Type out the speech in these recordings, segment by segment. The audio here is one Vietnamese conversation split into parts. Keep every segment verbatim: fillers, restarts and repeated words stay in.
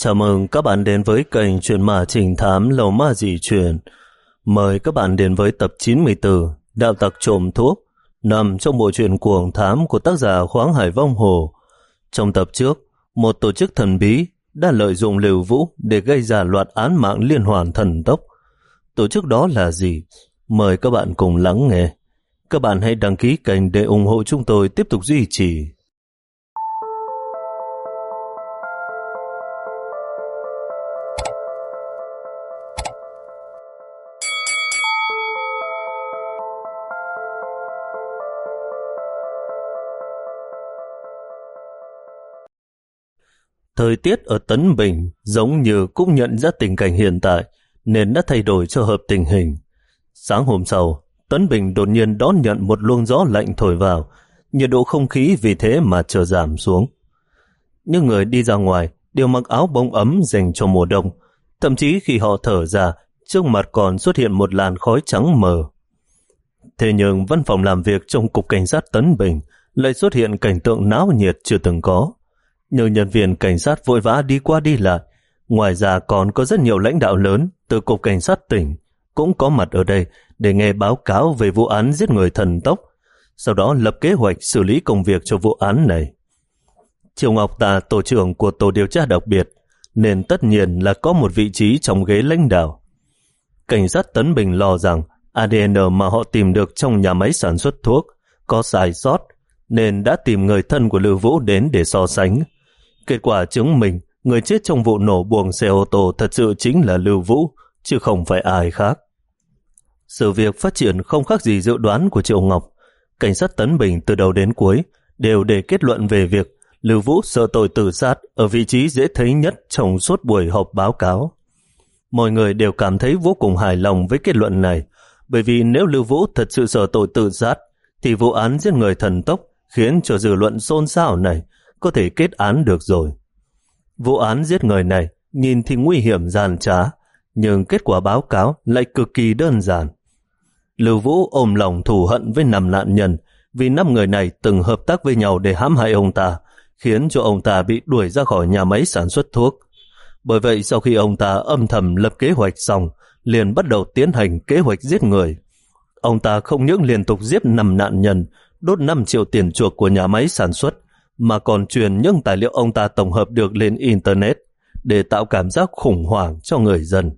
Chào mừng các bạn đến với kênh Chuyện Ma Trình Thám Lầu Ma Dị Truyền. Mời các bạn đến với tập chín mươi tư Đạo Tặc Trộm Thuốc, nằm trong bộ truyện cuồng thám của tác giả Khoáng Hải Vong Hồ. Trong tập trước, một tổ chức thần bí đã lợi dụng Lưu Vũ để gây ra loạt án mạng liên hoàn thần tốc. Tổ chức đó là gì? Mời các bạn cùng lắng nghe. Các bạn hãy đăng ký kênh để ủng hộ chúng tôi tiếp tục duy trì. Thời tiết ở Tấn Bình giống như cũng nhận ra tình cảnh hiện tại nên đã thay đổi cho hợp tình hình. Sáng hôm sau, Tấn Bình đột nhiên đón nhận một luồng gió lạnh thổi vào, nhiệt độ không khí vì thế mà trở giảm xuống. Những người đi ra ngoài đều mặc áo bông ấm dành cho mùa đông, thậm chí khi họ thở ra, trước mặt còn xuất hiện một làn khói trắng mờ. Thế nhưng văn phòng làm việc trong Cục Cảnh sát Tấn Bình lại xuất hiện cảnh tượng náo nhiệt chưa từng có. Nhiều nhân viên cảnh sát vội vã đi qua đi lại. Ngoài ra còn có rất nhiều lãnh đạo lớn từ Cục Cảnh sát tỉnh cũng có mặt ở đây để nghe báo cáo về vụ án giết người thần tốc, sau đó lập kế hoạch xử lý công việc cho vụ án này. Triều Ngọc Tà, tổ trưởng của tổ điều tra đặc biệt, nên tất nhiên là có một vị trí trong ghế lãnh đạo. Cảnh sát Tấn Bình lo rằng a đê en mà họ tìm được trong nhà máy sản xuất thuốc có sai sót, nên đã tìm người thân của Lưu Vũ đến để so sánh. Kết quả chứng minh người chết trong vụ nổ buồng xe ô tô thật sự chính là Lưu Vũ, chứ không phải ai khác. Sự việc phát triển không khác gì dự đoán của Triệu Ngọc. Cảnh sát Tấn Bình từ đầu đến cuối đều để kết luận về việc Lưu Vũ sợ tội tự sát ở vị trí dễ thấy nhất trong suốt buổi họp báo cáo. Mọi người đều cảm thấy vô cùng hài lòng với kết luận này, bởi vì nếu Lưu Vũ thật sự sợ tội tự sát, thì vụ án giết người thần tốc khiến cho dư luận xôn xao này có thể kết án được rồi. Vụ án giết người này nhìn thì nguy hiểm giàn trá, nhưng kết quả báo cáo lại cực kỳ đơn giản. Lưu Vũ ôm lòng thù hận với năm nạn nhân vì năm người này từng hợp tác với nhau để hãm hại ông ta, khiến cho ông ta bị đuổi ra khỏi nhà máy sản xuất thuốc. Bởi vậy sau khi ông ta âm thầm lập kế hoạch xong, liền bắt đầu tiến hành kế hoạch giết người. Ông ta không những liên tục giết năm nạn nhân, đốt năm triệu tiền chuộc của nhà máy sản xuất, mà còn truyền những tài liệu ông ta tổng hợp được lên Internet để tạo cảm giác khủng hoảng cho người dân.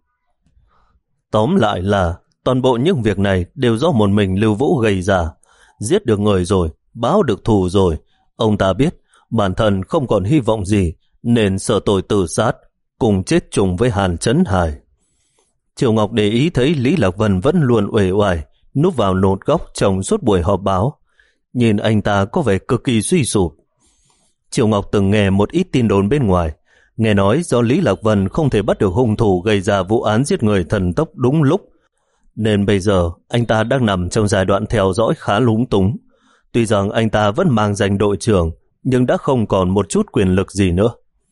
Tóm lại là toàn bộ những việc này đều do một mình Lưu Vũ gây ra. Giết được người rồi, báo được thù rồi, ông ta biết bản thân không còn hy vọng gì nên sợ tội tự sát, cùng chết chung với Hàn Chấn Hải. Triều Ngọc để ý thấy Lý Lạc Vân vẫn luôn uể oải núp vào nốt góc trong suốt buổi họp báo. Nhìn anh ta có vẻ cực kỳ suy sụp. Triều Ngọc từng nghe một ít tin đồn bên ngoài, nghe nói do Lý Lạc Vân không thể bắt được hung thủ gây ra vụ án giết người thần tốc đúng lúc, nên bây giờ anh ta đang nằm trong giai đoạn theo dõi khá lúng túng. Tuy rằng anh ta vẫn mang danh đội trưởng, nhưng đã không còn một chút quyền lực gì nữa.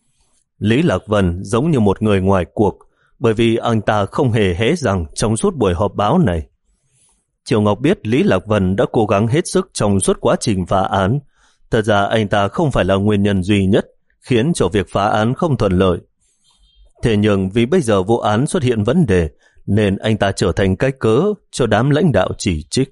Lý Lạc Vân giống như một người ngoài cuộc, bởi vì anh ta không hề hé răng trong suốt buổi họp báo này. Triều Ngọc biết Lý Lạc Vân đã cố gắng hết sức trong suốt quá trình phá án. Thật ra anh ta không phải là nguyên nhân duy nhất khiến cho việc phá án không thuận lợi. Thế nhưng vì bây giờ vụ án xuất hiện vấn đề, nên anh ta trở thành cái cớ cho đám lãnh đạo chỉ trích.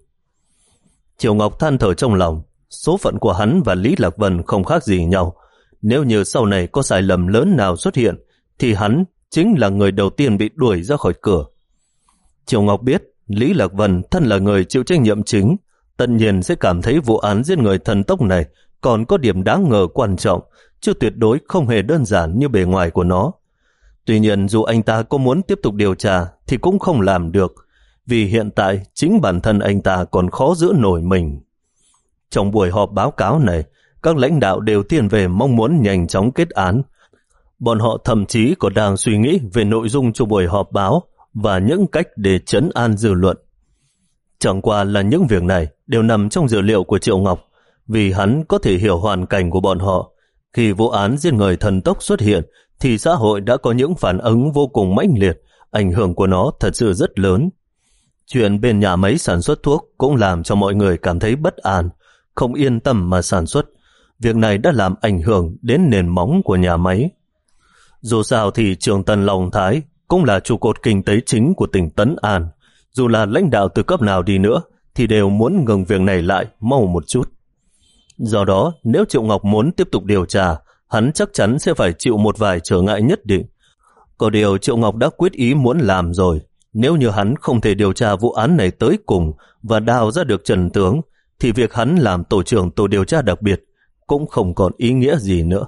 Triều Ngọc than thở trong lòng, số phận của hắn và Lý Lạc Vân không khác gì nhau. Nếu như sau này có sai lầm lớn nào xuất hiện, thì hắn chính là người đầu tiên bị đuổi ra khỏi cửa. Triều Ngọc biết Lý Lạc Vân thân là người chịu trách nhiệm chính, tất nhiên sẽ cảm thấy vụ án giết người thần tốc này còn có điểm đáng ngờ quan trọng, chứ tuyệt đối không hề đơn giản như bề ngoài của nó. Tuy nhiên dù anh ta có muốn tiếp tục điều tra thì cũng không làm được, vì hiện tại chính bản thân anh ta còn khó giữ nổi mình. Trong buổi họp báo cáo này, các lãnh đạo đều thiên về mong muốn nhanh chóng kết án. Bọn họ thậm chí còn đang suy nghĩ về nội dung cho buổi họp báo và những cách để trấn an dư luận. Chẳng qua là những việc này đều nằm trong dữ liệu của Triệu Ngọc, vì hắn có thể hiểu hoàn cảnh của bọn họ. Khi vụ án giết người thần tốc xuất hiện, thì xã hội đã có những phản ứng vô cùng mãnh liệt, ảnh hưởng của nó thật sự rất lớn. Chuyện bên nhà máy sản xuất thuốc cũng làm cho mọi người cảm thấy bất an, không yên tâm mà sản xuất. Việc này đã làm ảnh hưởng đến nền móng của nhà máy. Dù sao thì Trường Tân Long Thái cũng là trụ cột kinh tế chính của tỉnh Tấn An. Dù là lãnh đạo từ cấp nào đi nữa thì đều muốn ngừng việc này lại mau một chút. Do đó, nếu Triệu Ngọc muốn tiếp tục điều tra, hắn chắc chắn sẽ phải chịu một vài trở ngại nhất định. Có điều Triệu Ngọc đã quyết ý muốn làm rồi. Nếu như hắn không thể điều tra vụ án này tới cùng và đào ra được trần tướng, thì việc hắn làm tổ trưởng tổ điều tra đặc biệt cũng không còn ý nghĩa gì nữa.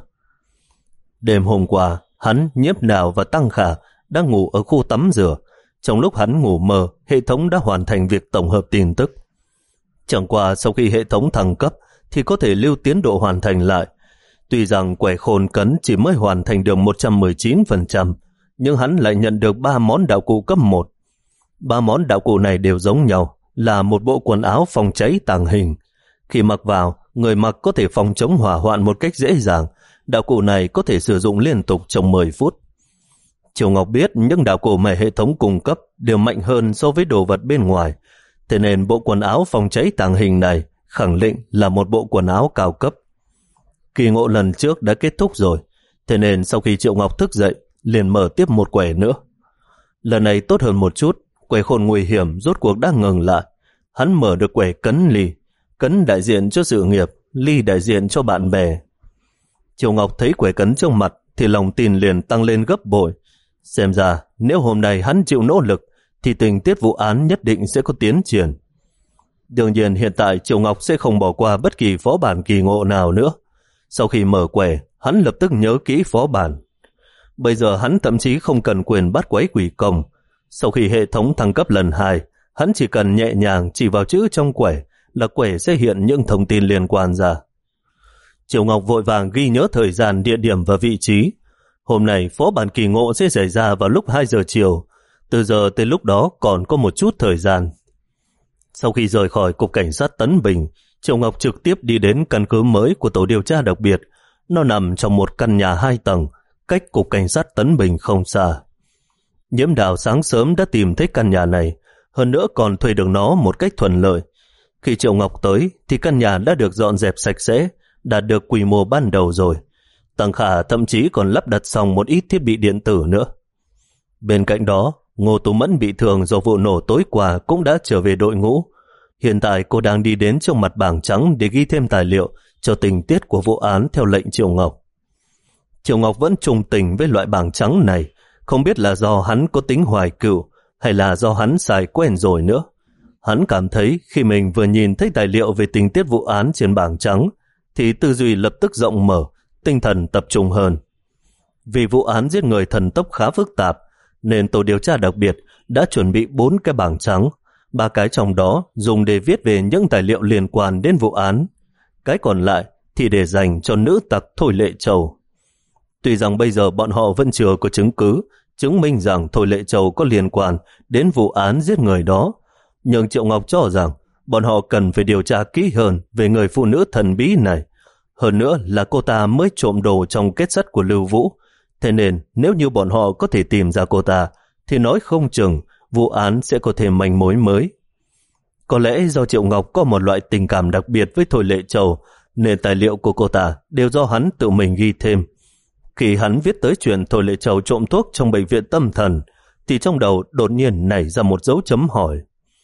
Đêm hôm qua, hắn, Nhiếp Đào và Tăng Khả đang ngủ ở khu tắm rửa. Trong lúc hắn ngủ mơ, hệ thống đã hoàn thành việc tổng hợp tin tức. Chẳng qua sau khi hệ thống thăng cấp thì có thể lưu tiến độ hoàn thành lại. Tuy rằng quẻ khôn cấn chỉ mới hoàn thành được một trăm mười chín phần trăm, nhưng hắn lại nhận được ba món đạo cụ cấp một. Ba món đạo cụ này đều giống nhau, là một bộ quần áo phòng cháy tàng hình. Khi mặc vào, người mặc có thể phòng chống hỏa hoạn một cách dễ dàng. Đạo cụ này có thể sử dụng liên tục trong mười phút. Triều Ngọc biết những đạo cụ mà hệ thống cung cấp đều mạnh hơn so với đồ vật bên ngoài, thế nên bộ quần áo phòng cháy tàng hình này khẳng định là một bộ quần áo cao cấp. Kỳ ngộ lần trước đã kết thúc rồi, thế nên sau khi Triệu Ngọc thức dậy, liền mở tiếp một quẻ nữa. Lần này tốt hơn một chút, quẻ khôn nguy hiểm rốt cuộc đã ngừng lại. Hắn mở được quẻ cấn ly, cấn đại diện cho sự nghiệp, ly đại diện cho bạn bè. Triệu Ngọc thấy quẻ cấn trong mặt thì lòng tin liền tăng lên gấp bội. Xem ra nếu hôm nay hắn chịu nỗ lực thì tình tiết vụ án nhất định sẽ có tiến triển. Đương nhiên hiện tại Triệu Ngọc sẽ không bỏ qua bất kỳ phó bản kỳ ngộ nào nữa. Sau khi mở quẻ, hắn lập tức nhớ kỹ phó bản. Bây giờ hắn thậm chí không cần quyền bắt quái quỷ công. Sau khi hệ thống thăng cấp lần hai, hắn chỉ cần nhẹ nhàng chỉ vào chữ trong quẻ là quẻ sẽ hiện những thông tin liên quan ra. Triệu Ngọc vội vàng ghi nhớ thời gian, địa điểm và vị trí. Hôm nay phó bản kỳ ngộ sẽ xảy ra vào lúc hai giờ chiều. Từ giờ tới lúc đó còn có một chút thời gian. Sau khi rời khỏi Cục Cảnh sát Tấn Bình, Triệu Ngọc trực tiếp đi đến căn cứ mới của tổ điều tra đặc biệt. Nó nằm trong một căn nhà hai tầng, cách Cục Cảnh sát Tấn Bình không xa. Nhiễm Đào sáng sớm đã tìm thấy căn nhà này, hơn nữa còn thuê được nó một cách thuận lợi. Khi Triệu Ngọc tới thì căn nhà đã được dọn dẹp sạch sẽ, đạt được quy mô ban đầu rồi. Tăng Khả thậm chí còn lắp đặt xong một ít thiết bị điện tử nữa. Bên cạnh đó, Ngô Tú Mẫn bị thương do vụ nổ tối qua cũng đã trở về đội ngũ. Hiện tại cô đang đi đến trong mặt bảng trắng để ghi thêm tài liệu cho tình tiết của vụ án theo lệnh Triệu Ngọc. Triệu Ngọc vẫn trung tình với loại bảng trắng này, không biết là do hắn có tính hoài cựu hay là do hắn xài quen rồi nữa. Hắn cảm thấy khi mình vừa nhìn thấy tài liệu về tình tiết vụ án trên bảng trắng thì tư duy lập tức rộng mở, tinh thần tập trung hơn. Vì vụ án giết người thần tốc khá phức tạp, nên tổ điều tra đặc biệt đã chuẩn bị bốn cái bảng trắng, ba cái trong đó dùng để viết về những tài liệu liên quan đến vụ án, cái còn lại thì để dành cho nữ tặc Thôi Lệ Châu. Tuy rằng bây giờ bọn họ vẫn chưa có chứng cứ chứng minh rằng Thôi Lệ Châu có liên quan đến vụ án giết người đó, nhưng Triệu Ngọc cho rằng bọn họ cần phải điều tra kỹ hơn về người phụ nữ thần bí này. Hơn nữa là cô ta mới trộm đồ trong kết sắt của Lưu Vũ, thế nên nếu như bọn họ có thể tìm ra cô ta thì nói không chừng vụ án sẽ có thêm manh mối mới. Có lẽ do Triệu Ngọc có một loại tình cảm đặc biệt với Thôi Lệ Châu nên tài liệu của cô ta đều do hắn tự mình ghi thêm. Khi hắn viết tới chuyện Thôi Lệ Châu trộm thuốc trong bệnh viện tâm thần thì trong đầu đột nhiên nảy ra một dấu chấm hỏi.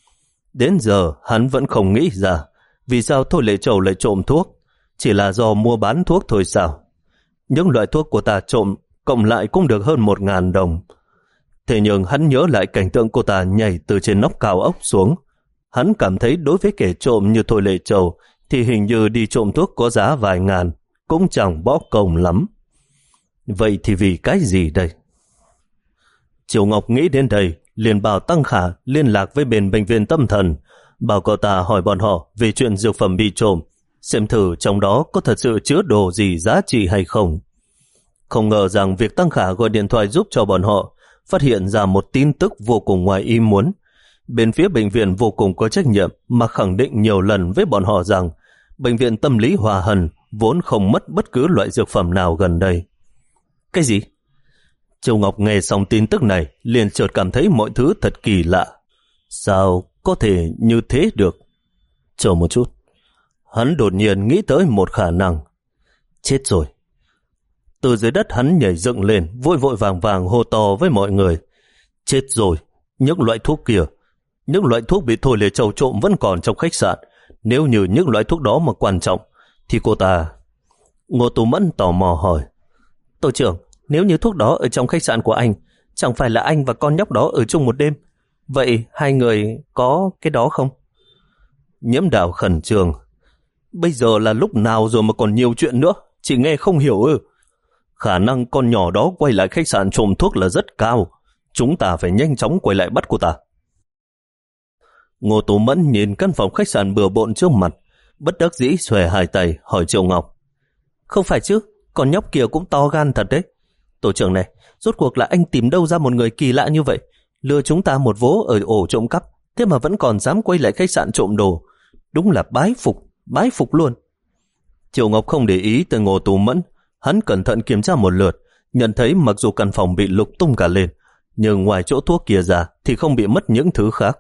Đến giờ hắn vẫn không nghĩ ra vì sao Thôi Lệ Châu lại trộm thuốc. Chỉ là do mua bán thuốc thôi sao? Những loại thuốc của ta trộm cộng lại cũng được hơn một ngàn đồng. Thế nhưng hắn nhớ lại cảnh tượng cô ta nhảy từ trên nóc cao ốc xuống. Hắn cảm thấy đối với kẻ trộm như Thôi Lệ Châu thì hình như đi trộm thuốc có giá vài ngàn cũng chẳng bó công lắm. Vậy thì vì cái gì đây? Triệu Ngọc nghĩ đến đây, liền bảo Tăng Khả liên lạc với bên bệnh viện tâm thần, bảo cậu ta hỏi bọn họ về chuyện dược phẩm bị trộm, xem thử trong đó có thật sự chứa đồ gì giá trị hay không. Không ngờ rằng việc Tăng Khả gọi điện thoại giúp cho bọn họ phát hiện ra một tin tức vô cùng ngoài ý muốn. Bên phía bệnh viện vô cùng có trách nhiệm mà khẳng định nhiều lần với bọn họ rằng bệnh viện tâm lý Hòa Hân vốn không mất bất cứ loại dược phẩm nào gần đây. Cái gì? Châu Ngọc nghe xong tin tức này liền chợt cảm thấy mọi thứ thật kỳ lạ. Sao có thể như thế được? Chờ một chút. Hắn đột nhiên nghĩ tới một khả năng. Chết rồi. Từ dưới đất hắn nhảy dựng lên, vội vội vàng vàng hô to với mọi người. Chết rồi, những loại thuốc kia, những loại thuốc bị Thôi Lệ Châu trộm vẫn còn trong khách sạn. Nếu như những loại thuốc đó mà quan trọng, thì cô ta... Ngô Tú Mẫn tò mò hỏi. Tổ trưởng, nếu như thuốc đó ở trong khách sạn của anh, chẳng phải là anh và con nhóc đó ở chung một đêm? Vậy hai người có cái đó không? Nhiễm Đạo khẩn trương. Bây giờ là lúc nào rồi mà còn nhiều chuyện nữa, chị nghe không hiểu ư? Khả năng con nhỏ đó quay lại khách sạn trộm thuốc là rất cao. Chúng ta phải nhanh chóng quay lại bắt cô ta. Ngô Tú Mẫn nhìn căn phòng khách sạn bừa bộn trước mặt, bất đắc dĩ xòe hai tay hỏi Triệu Ngọc. Không phải chứ, con nhóc kia cũng to gan thật đấy. Tổ trưởng này, rốt cuộc là anh tìm đâu ra một người kỳ lạ như vậy, lừa chúng ta một vố ở ổ trộm cắp, thế mà vẫn còn dám quay lại khách sạn trộm đồ. Đúng là bái phục, bái phục luôn. Triệu Ngọc không để ý tới Ngô Tú Mẫn, hắn cẩn thận kiểm tra một lượt, nhận thấy mặc dù căn phòng bị lục tung cả lên, nhưng ngoài chỗ thuốc kia ra thì không bị mất những thứ khác.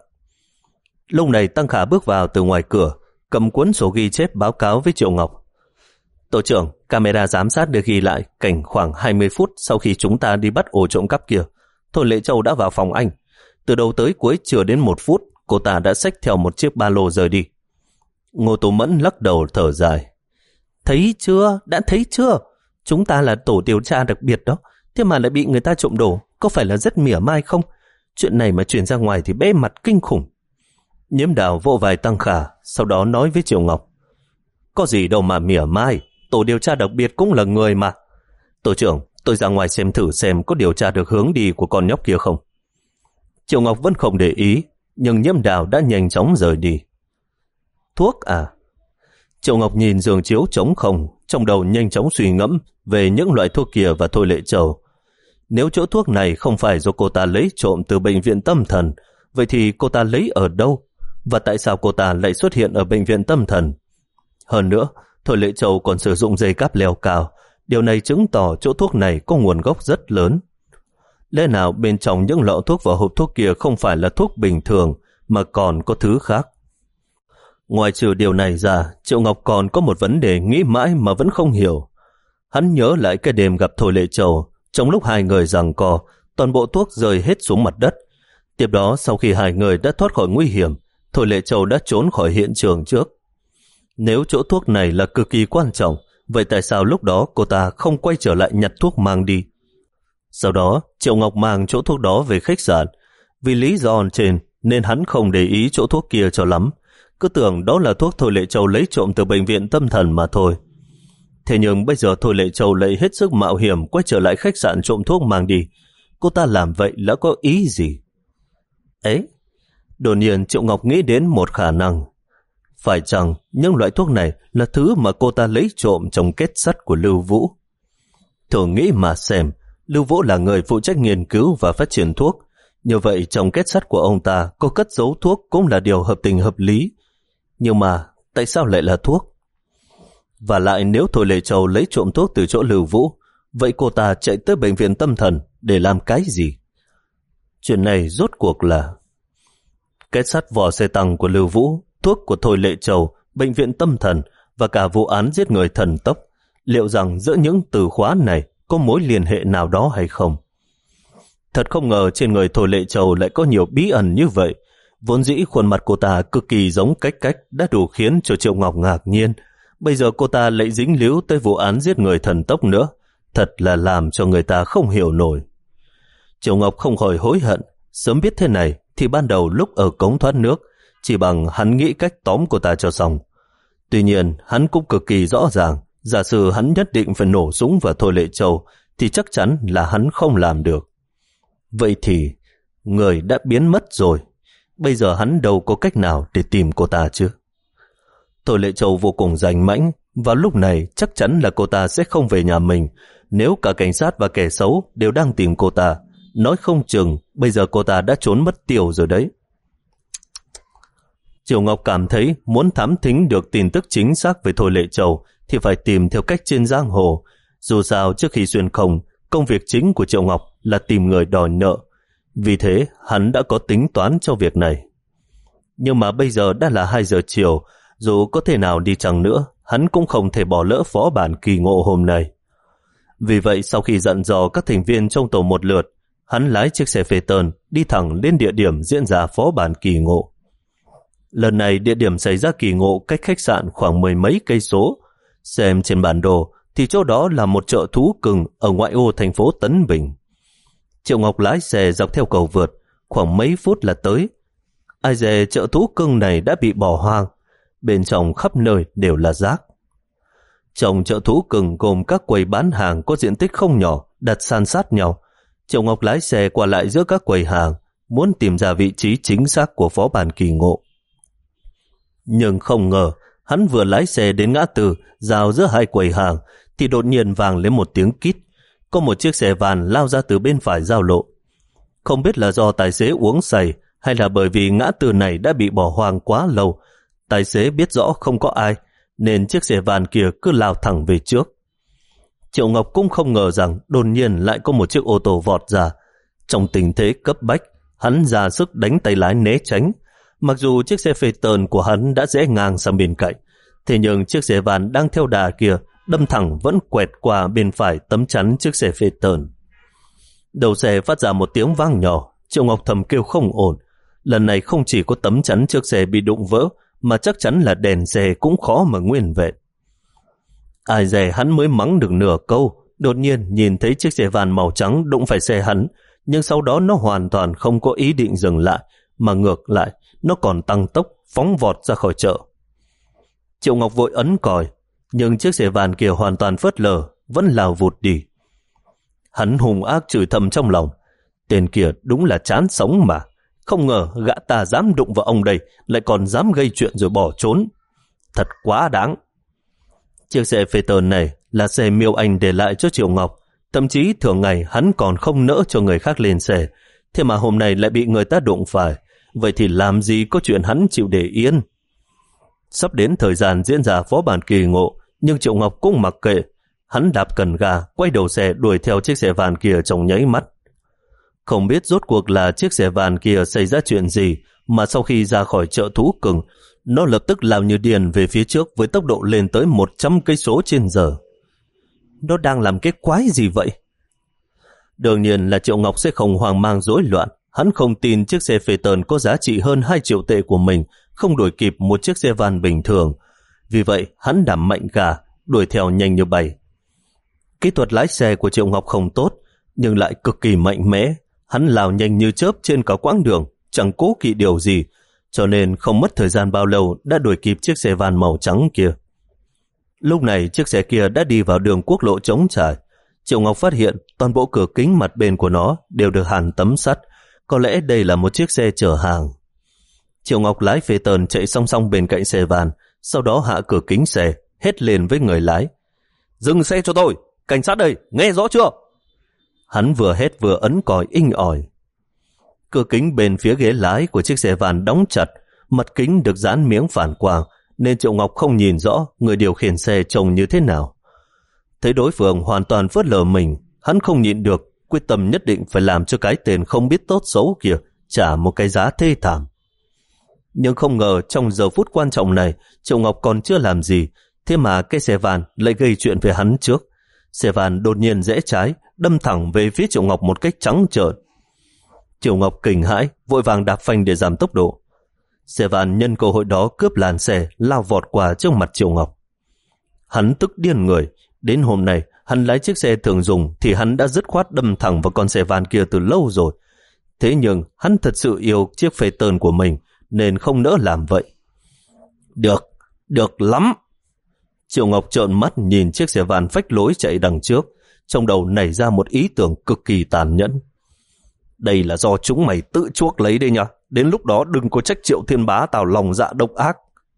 Lúc này Tăng Khả bước vào từ ngoài cửa, cầm cuốn sổ ghi chép báo cáo với Triệu Ngọc. Tổ trưởng, camera giám sát được ghi lại cảnh khoảng hai mươi phút sau khi chúng ta đi bắt ổ trộm cắp kia. Thôi Lệ Châu đã vào phòng anh. Từ đầu tới cuối chưa đến một phút, cô ta đã xách theo một chiếc ba lô rời đi. Ngô Tú Mẫn lắc đầu thở dài. Thấy chưa? Đã thấy chưa? Chúng ta là tổ điều tra đặc biệt đó, thế mà lại bị người ta trộm đồ, có phải là rất mỉa mai không? Chuyện này mà truyền ra ngoài thì bẽ mặt kinh khủng. Nhiễm Đạo vỗ vai Tăng Khả, sau đó nói với Triệu Ngọc. Có gì đâu mà mỉa mai, tổ điều tra đặc biệt cũng là người mà. Tổ trưởng, tôi ra ngoài xem thử xem có điều tra được hướng đi của con nhóc kia không. Triệu Ngọc vẫn không để ý, nhưng Nhiễm Đạo đã nhanh chóng rời đi. Thuốc à? Triệu Ngọc nhìn giường chiếu trống không, trong đầu nhanh chóng suy ngẫm về những loại thuốc kia và Thôi Lệ Châu. Nếu chỗ thuốc này không phải do cô ta lấy trộm từ bệnh viện tâm thần, vậy thì cô ta lấy ở đâu? Và tại sao cô ta lại xuất hiện ở bệnh viện tâm thần? Hơn nữa, Thôi Lệ Châu còn sử dụng dây cáp leo cao. Điều này chứng tỏ chỗ thuốc này có nguồn gốc rất lớn. Lẽ nào bên trong những lọ thuốc và hộp thuốc kia không phải là thuốc bình thường, mà còn có thứ khác? Ngoài trừ điều này ra, Triệu Ngọc còn có một vấn đề nghĩ mãi mà vẫn không hiểu. Hắn nhớ lại cái đêm gặp Thôi Lệ Châu, trong lúc hai người giằng co, toàn bộ thuốc rơi hết xuống mặt đất. Tiếp đó, sau khi hai người đã thoát khỏi nguy hiểm, Thôi Lệ Châu đã trốn khỏi hiện trường trước. Nếu chỗ thuốc này là cực kỳ quan trọng, vậy tại sao lúc đó cô ta không quay trở lại nhặt thuốc mang đi? Sau đó, Triệu Ngọc mang chỗ thuốc đó về khách sạn. Vì lý do trên nên hắn không để ý chỗ thuốc kia cho lắm, cứ tưởng đó là thuốc Thôi Lệ Châu lấy trộm từ bệnh viện tâm thần mà thôi. Thế nhưng bây giờ Thôi Lệ Châu lấy hết sức mạo hiểm quay trở lại khách sạn trộm thuốc mang đi. Cô ta làm vậy là có ý gì? Ấy, đột nhiên Triệu Ngọc nghĩ đến một khả năng. Phải chăng những loại thuốc này là thứ mà cô ta lấy trộm trong kết sắt của Lưu Vũ? Thử nghĩ mà xem, Lưu Vũ là người phụ trách nghiên cứu và phát triển thuốc. Như vậy trong kết sắt của ông ta có cất giấu thuốc cũng là điều hợp tình hợp lý. Nhưng mà tại sao lại là thuốc? Và lại nếu Thôi Lệ Châu lấy trộm thuốc từ chỗ Lưu Vũ, vậy cô ta chạy tới bệnh viện tâm thần để làm cái gì? Chuyện này rốt cuộc là kết sắt vỏ xe tăng của Lưu Vũ, thuốc của Thôi Lệ Châu, bệnh viện tâm thần và cả vụ án giết người thần tốc. Liệu rằng giữa những từ khóa này có mối liên hệ nào đó hay không? Thật không ngờ trên người Thôi Lệ Châu lại có nhiều bí ẩn như vậy. Vốn dĩ khuôn mặt cô ta cực kỳ giống Cách Cách đã đủ khiến cho Triệu Ngọc ngạc nhiên. Bây giờ cô ta lại dính líu tới vụ án giết người thần tốc nữa. Thật là làm cho người ta không hiểu nổi. Triệu Ngọc không khỏi hối hận. Sớm biết thế này thì ban đầu lúc ở cống thoát nước, chỉ bằng hắn nghĩ cách tóm cô ta cho xong. Tuy nhiên hắn cũng cực kỳ rõ ràng, giả sử hắn nhất định phải nổ súng vào Thôi Lệ Châu thì chắc chắn là hắn không làm được. Vậy thì người đã biến mất rồi, bây giờ hắn đâu có cách nào để tìm cô ta chứ? Thôi Lệ Châu vô cùng rành mãnh, vào lúc này chắc chắn là cô ta sẽ không về nhà mình. Nếu cả cảnh sát và kẻ xấu đều đang tìm cô ta, nói không chừng bây giờ cô ta đã trốn mất tiêu rồi đấy. Triệu Ngọc cảm thấy muốn thám thính được tin tức chính xác về Thôi Lệ Châu thì phải tìm theo cách trên giang hồ. Dù sao trước khi xuyên không, công việc chính của Triệu Ngọc là tìm người đòi nợ. Vì thế hắn đã có tính toán cho việc này. Nhưng mà bây giờ đã là hai giờ chiều, dù có thể nào đi chăng nữa, hắn cũng không thể bỏ lỡ phó bản kỳ ngộ hôm nay. Vì vậy sau khi dặn dò các thành viên trong tổ một lượt, hắn lái chiếc xe Phaeton đi thẳng đến địa điểm diễn ra phó bản kỳ ngộ. Lần này địa điểm xảy ra kỳ ngộ cách khách sạn khoảng mười mấy cây số. Xem trên bản đồ thì chỗ đó là một chợ thú cưng ở ngoại ô thành phố Tấn Bình. Triệu Ngọc lái xe dọc theo cầu vượt, khoảng mấy phút là tới. Ai dè chợ thú cưng này đã bị bỏ hoang, bên trong khắp nơi đều là rác. Trong chợ thú cưng gồm các quầy bán hàng có diện tích không nhỏ đặt san sát nhau. Triệu Ngọc lái xe qua lại giữa các quầy hàng, muốn tìm ra vị trí chính xác của phó bản kỳ ngộ. Nhưng không ngờ, hắn vừa lái xe đến ngã tư giao giữa hai quầy hàng thì đột nhiên vang lên một tiếng kít. Có một chiếc xe van lao ra từ bên phải giao lộ. Không biết là do tài xế uống say hay là bởi vì ngã tư này đã bị bỏ hoang quá lâu, tài xế biết rõ không có ai nên chiếc xe van kia cứ lao thẳng về trước. Triệu Ngọc cũng không ngờ rằng đột nhiên lại có một chiếc ô tô vọt ra. Trong tình thế cấp bách, hắn ra sức đánh tay lái né tránh. Mặc dù chiếc xe Phaeton của hắn đã rẽ ngang sang bên cạnh, thế nhưng chiếc xe van đang theo đà kia đâm thẳng vẫn quẹt qua bên phải tấm chắn chiếc xe Phaeton. Đầu xe phát ra một tiếng vang nhỏ. Triệu Ngọc thầm kêu không ổn. Lần này không chỉ có tấm chắn trước xe bị đụng vỡ, mà chắc chắn là đèn xe cũng khó mà nguyên vẹn. Ai dè hắn mới mắng được nửa câu, đột nhiên nhìn thấy chiếc xe van màu trắng đụng phải xe hắn, nhưng sau đó nó hoàn toàn không có ý định dừng lại, mà ngược lại, nó còn tăng tốc phóng vọt ra khỏi chợ. Triệu Ngọc vội ấn còi, nhưng chiếc xe van kia hoàn toàn phớt lờ, vẫn lao vụt đi. Hắn hung ác chửi thầm trong lòng, tên kia đúng là chán sống mà, không ngờ gã ta dám đụng vào ông đây, lại còn dám gây chuyện rồi bỏ trốn. Thật quá đáng. Chiếc xe Phaeton này là xe Miêu Anh để lại cho Triệu Ngọc, thậm chí thường ngày hắn còn không nỡ cho người khác lên xe, thế mà hôm nay lại bị người ta đụng phải, vậy thì làm gì có chuyện hắn chịu để yên. Sắp đến thời gian diễn ra phó bản kỳ ngộ, nhưng Triệu Ngọc cũng mặc kệ, hắn đạp cần ga, quay đầu xe đuổi theo chiếc xe van kia trong nháy mắt. Không biết rốt cuộc là chiếc xe van kia xảy ra chuyện gì, mà sau khi ra khỏi chợ thú cưng, nó lập tức lao như điên về phía trước với tốc độ lên tới một trăm cây số trên giờ. Nó đang làm cái quái gì vậy? Đương nhiên là Triệu Ngọc sẽ không hoang mang rối loạn. Hắn không tin chiếc xe Phaeton có giá trị hơn hai triệu tệ của mình không đuổi kịp một chiếc xe van bình thường. Vì vậy, hắn đảm mạnh gà, đuổi theo nhanh như bay. Kỹ thuật lái xe của Triệu Ngọc không tốt, nhưng lại cực kỳ mạnh mẽ. Hắn lao nhanh như chớp trên cả quãng đường, chẳng cố kỵ điều gì, cho nên không mất thời gian bao lâu đã đuổi kịp chiếc xe van màu trắng kia. Lúc này chiếc xe kia đã đi vào đường quốc lộ trống trải. Triệu Ngọc phát hiện toàn bộ cửa kính mặt bên của nó đều được hàn tấm sắt, có lẽ đây là một chiếc xe chở hàng. Triệu Ngọc lái Phaeton chạy song song bên cạnh xe van, sau đó hạ cửa kính xe, hét lên với người lái: "Dừng xe cho tôi, cảnh sát đây, nghe rõ chưa?" Hắn vừa hét vừa ấn còi inh ỏi. Cửa kính bên phía ghế lái của chiếc xe van đóng chặt, mặt kính được dán miếng phản quang, nên Triệu Ngọc không nhìn rõ người điều khiển xe trông như thế nào. Thấy đối phương hoàn toàn phớt lờ mình, hắn không nhịn được, quyết tâm nhất định phải làm cho cái tên không biết tốt xấu kia trả một cái giá thê thảm. Nhưng không ngờ trong giờ phút quan trọng này, Triệu Ngọc còn chưa làm gì, thế mà cái xe van lại gây chuyện với hắn trước. Xe van đột nhiên rẽ trái, đâm thẳng về phía Triệu Ngọc một cách trắng trợn. Triệu Ngọc kinh hãi, vội vàng đạp phanh để giảm tốc độ. Xe van nhân cơ hội đó cướp làn xe, lao vọt qua trước mặt Triệu Ngọc. Hắn tức điên người, đến hôm nay hắn lái chiếc xe thường dùng thì hắn đã dứt khoát đâm thẳng vào con xe van kia từ lâu rồi. Thế nhưng hắn thật sự yêu chiếc Phaeton của mình nên không nỡ làm vậy. Được, được lắm. Triệu Ngọc trợn mắt nhìn chiếc xe van phách lối chạy đằng trước, trong đầu nảy ra một ý tưởng cực kỳ tàn nhẫn. Đây là do chúng mày tự chuốc lấy đây nha, đến lúc đó đừng có trách Triệu Thiên Bá tào lòng dạ độc ác.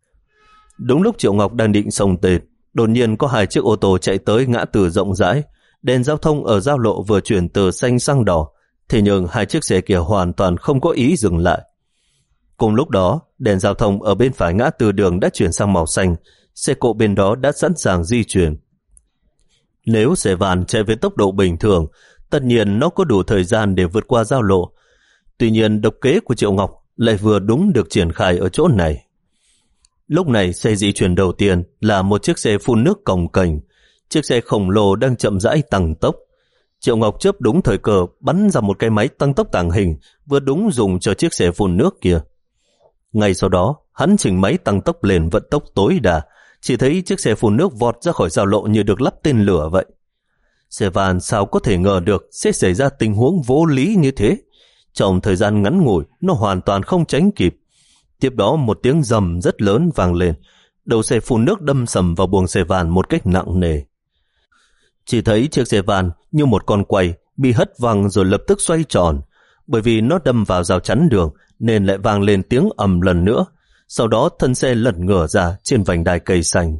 Đúng lúc Triệu Ngọc đang định xông tên, đột nhiên có hai chiếc ô tô chạy tới ngã tư rộng rãi, đèn giao thông ở giao lộ vừa chuyển từ xanh sang đỏ, thế nhưng hai chiếc xe kia hoàn toàn không có ý dừng lại. Cùng lúc đó, đèn giao thông ở bên phải ngã tư đường đã chuyển sang màu xanh, xe cộ bên đó đã sẵn sàng di chuyển. Nếu xe van chạy với tốc độ bình thường, tất nhiên nó có đủ thời gian để vượt qua giao lộ. Tuy nhiên độc kế của Triệu Ngọc lại vừa đúng được triển khai ở chỗ này. Lúc này xe di chuyển đầu tiên là một chiếc xe phun nước cồng kềnh. chiếc xe khổng lồ đang chậm rãi tăng tốc. Triệu Ngọc chớp đúng thời cơ bắn ra một cái máy tăng tốc tàng hình vừa đúng dùng cho chiếc xe phun nước kia. Ngay sau đó, hắn chỉnh máy tăng tốc lên vận tốc tối đa, chỉ thấy chiếc xe phun nước vọt ra khỏi giao lộ như được lắp tên lửa vậy. Xe van sao có thể ngờ được sẽ xảy ra tình huống vô lý như thế. Trong thời gian ngắn ngủi, nó hoàn toàn không tránh kịp. Tiếp đó một tiếng rầm rất lớn vang lên, đầu xe phun nước đâm sầm vào buồng xe van một cách nặng nề. Chỉ thấy chiếc xe van như một con quay bị hất văng rồi lập tức xoay tròn, bởi vì nó đâm vào rào chắn đường nên lại vang lên tiếng ầm lần nữa. Sau đó thân xe lật ngửa ra trên vành đai cây xanh.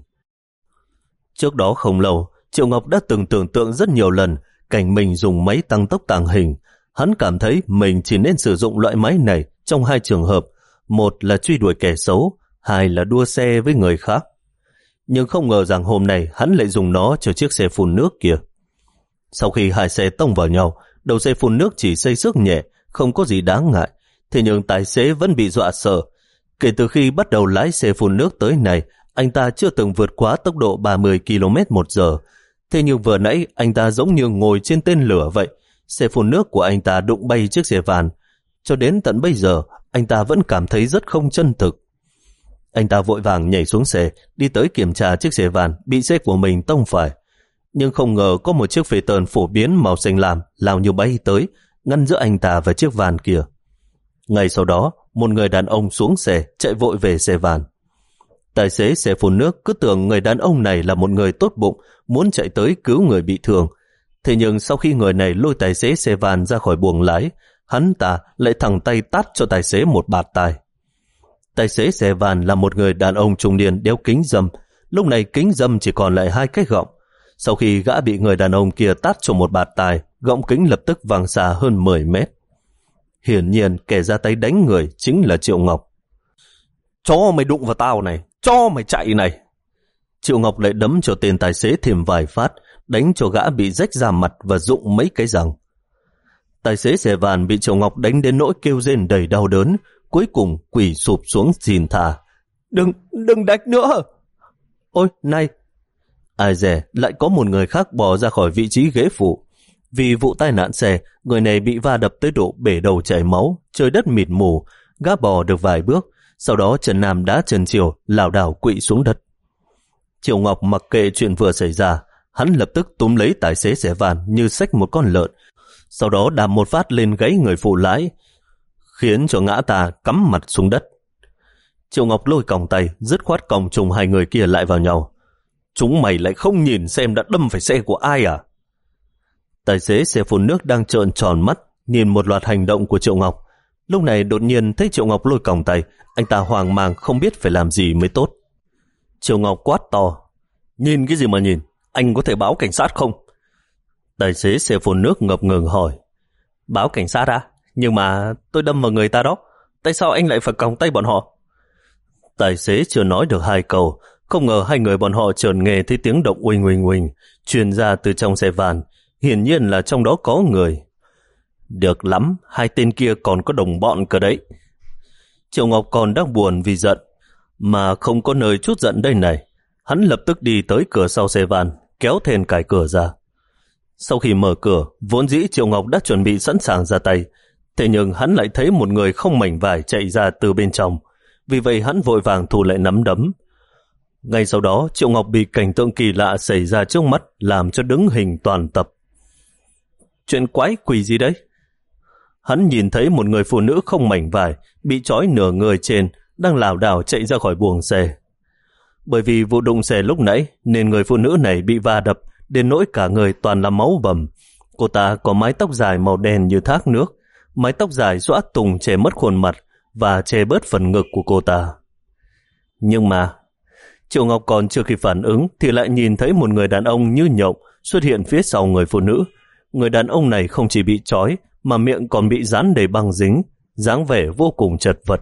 Trước đó không lâu, Triệu Ngọc đã từng tưởng tượng rất nhiều lần cảnh mình dùng máy tăng tốc tàng hình. Hắn cảm thấy mình chỉ nên sử dụng loại máy này trong hai trường hợp, một là truy đuổi kẻ xấu, hai là đua xe với người khác. Nhưng không ngờ rằng hôm nay hắn lại dùng nó cho chiếc xe phun nước kia. Sau khi hai xe tông vào nhau, đầu xe phun nước chỉ xây xước nhẹ, không có gì đáng ngại. Thế nhưng tài xế vẫn bị dọa sợ. Kể từ khi bắt đầu lái xe phun nước tới này, anh ta chưa từng vượt quá tốc độ ba mươi ki lô mét một giờ. Thế nhưng vừa nãy anh ta giống như ngồi trên tên lửa vậy. Xe phun nước của anh ta đụng bay chiếc xe van. Cho đến tận bây giờ, anh ta vẫn cảm thấy rất không chân thực. Anh ta vội vàng nhảy xuống xe, đi tới kiểm tra chiếc xe van bị xe của mình tông phải. Nhưng không ngờ có một chiếc phê tơn phổ biến màu xanh lam lao như bay tới, ngăn giữa anh ta và chiếc van kia. Ngay sau đó, một người đàn ông xuống xe, chạy vội về xe van. Tài xế xe phun nước cứ tưởng người đàn ông này là một người tốt bụng, muốn chạy tới cứu người bị thương. Thế nhưng sau khi người này lôi tài xế xe van ra khỏi buồng lái, hắn ta lại thẳng tay tát cho tài xế một bạt tai. Tài xế xe van là một người đàn ông trung niên đeo kính râm. Lúc này kính râm chỉ còn lại hai cái gọng. Sau khi gã bị người đàn ông kia tát cho một bạt tai, gọng kính lập tức văng xa hơn mười mét. Hiển nhiên kẻ ra tay đánh người chính là Triệu Ngọc. Cho mày đụng vào tao này, cho mày chạy này. Triệu Ngọc lại đấm cho tên tài xế thêm vài phát, đánh cho gã bị rách da mặt và rụng mấy cái răng. Tài xế xe van bị Triệu Ngọc đánh đến nỗi kêu rên đầy đau đớn, cuối cùng quỳ sụp xuống xin tha. Đừng, đừng đánh nữa. Ôi, này. Ai dè lại có một người khác bò ra khỏi vị trí ghế phụ. Vì vụ tai nạn xe, người này bị va đập tới độ bể đầu chảy máu, trời đất mịt mù, gã bò được vài bước, sau đó Trần Nam đá chân Triều, lảo đảo quỵ xuống đất. Triệu Ngọc mặc kệ chuyện vừa xảy ra, hắn lập tức túm lấy tài xế xe van như xách một con lợn, sau đó đạp một phát lên gáy người phụ lái, khiến cho ngã ta cắm mặt xuống đất. Triệu Ngọc lôi còng tay, dứt khoát còng trùng hai người kia lại vào nhau. Chúng mày lại không nhìn xem đã đâm phải xe của ai à? Tài xế xe phun nước đang trợn tròn mắt, nhìn một loạt hành động của Triệu Ngọc. Lúc này đột nhiên thấy Triệu Ngọc lôi còng tay, anh ta hoang mang không biết phải làm gì mới tốt. Triệu Ngọc quát to. Nhìn cái gì mà nhìn? Anh có thể báo cảnh sát không? Tài xế xe phun nước ngập ngừng hỏi. Báo cảnh sát à? Nhưng mà tôi đâm vào người ta đó. Tại sao anh lại phải còng tay bọn họ? Tài xế chưa nói được hai câu, không ngờ hai người bọn họ chợt nghe thấy tiếng động uỳnh uỳnh uỳnh truyền ra từ trong xe van. Hiển nhiên là trong đó có người. Được lắm, hai tên kia còn có đồng bọn cơ đấy. Triệu Ngọc còn đang buồn vì giận, mà không có nơi chút giận đây này. Hắn lập tức đi tới cửa sau xe van, kéo then cài cửa ra. Sau khi mở cửa, vốn dĩ Triệu Ngọc đã chuẩn bị sẵn sàng ra tay. Thế nhưng hắn lại thấy một người không mảnh vải chạy ra từ bên trong. Vì vậy hắn vội vàng thu lại nắm đấm. Ngay sau đó, Triệu Ngọc bị cảnh tượng kỳ lạ xảy ra trước mắt, làm cho đứng hình toàn tập. Chuyện quái quỷ gì đấy? Hắn nhìn thấy một người phụ nữ không mảnh vải, bị trói nửa người trên, đang lảo đảo chạy ra khỏi buồng xe. Bởi vì vụ đụng xe lúc nãy, nên người phụ nữ này bị va đập, đến nỗi cả người toàn là máu bầm. Cô ta có mái tóc dài màu đen như thác nước, mái tóc dài xõa tùng che mất khuôn mặt và che bớt phần ngực của cô ta. Nhưng mà, Triệu Ngọc còn chưa kịp phản ứng thì lại nhìn thấy một người đàn ông như nhộng xuất hiện phía sau người phụ nữ. Người đàn ông này không chỉ bị trói mà miệng còn bị dán đầy băng dính, dáng vẻ vô cùng chật vật.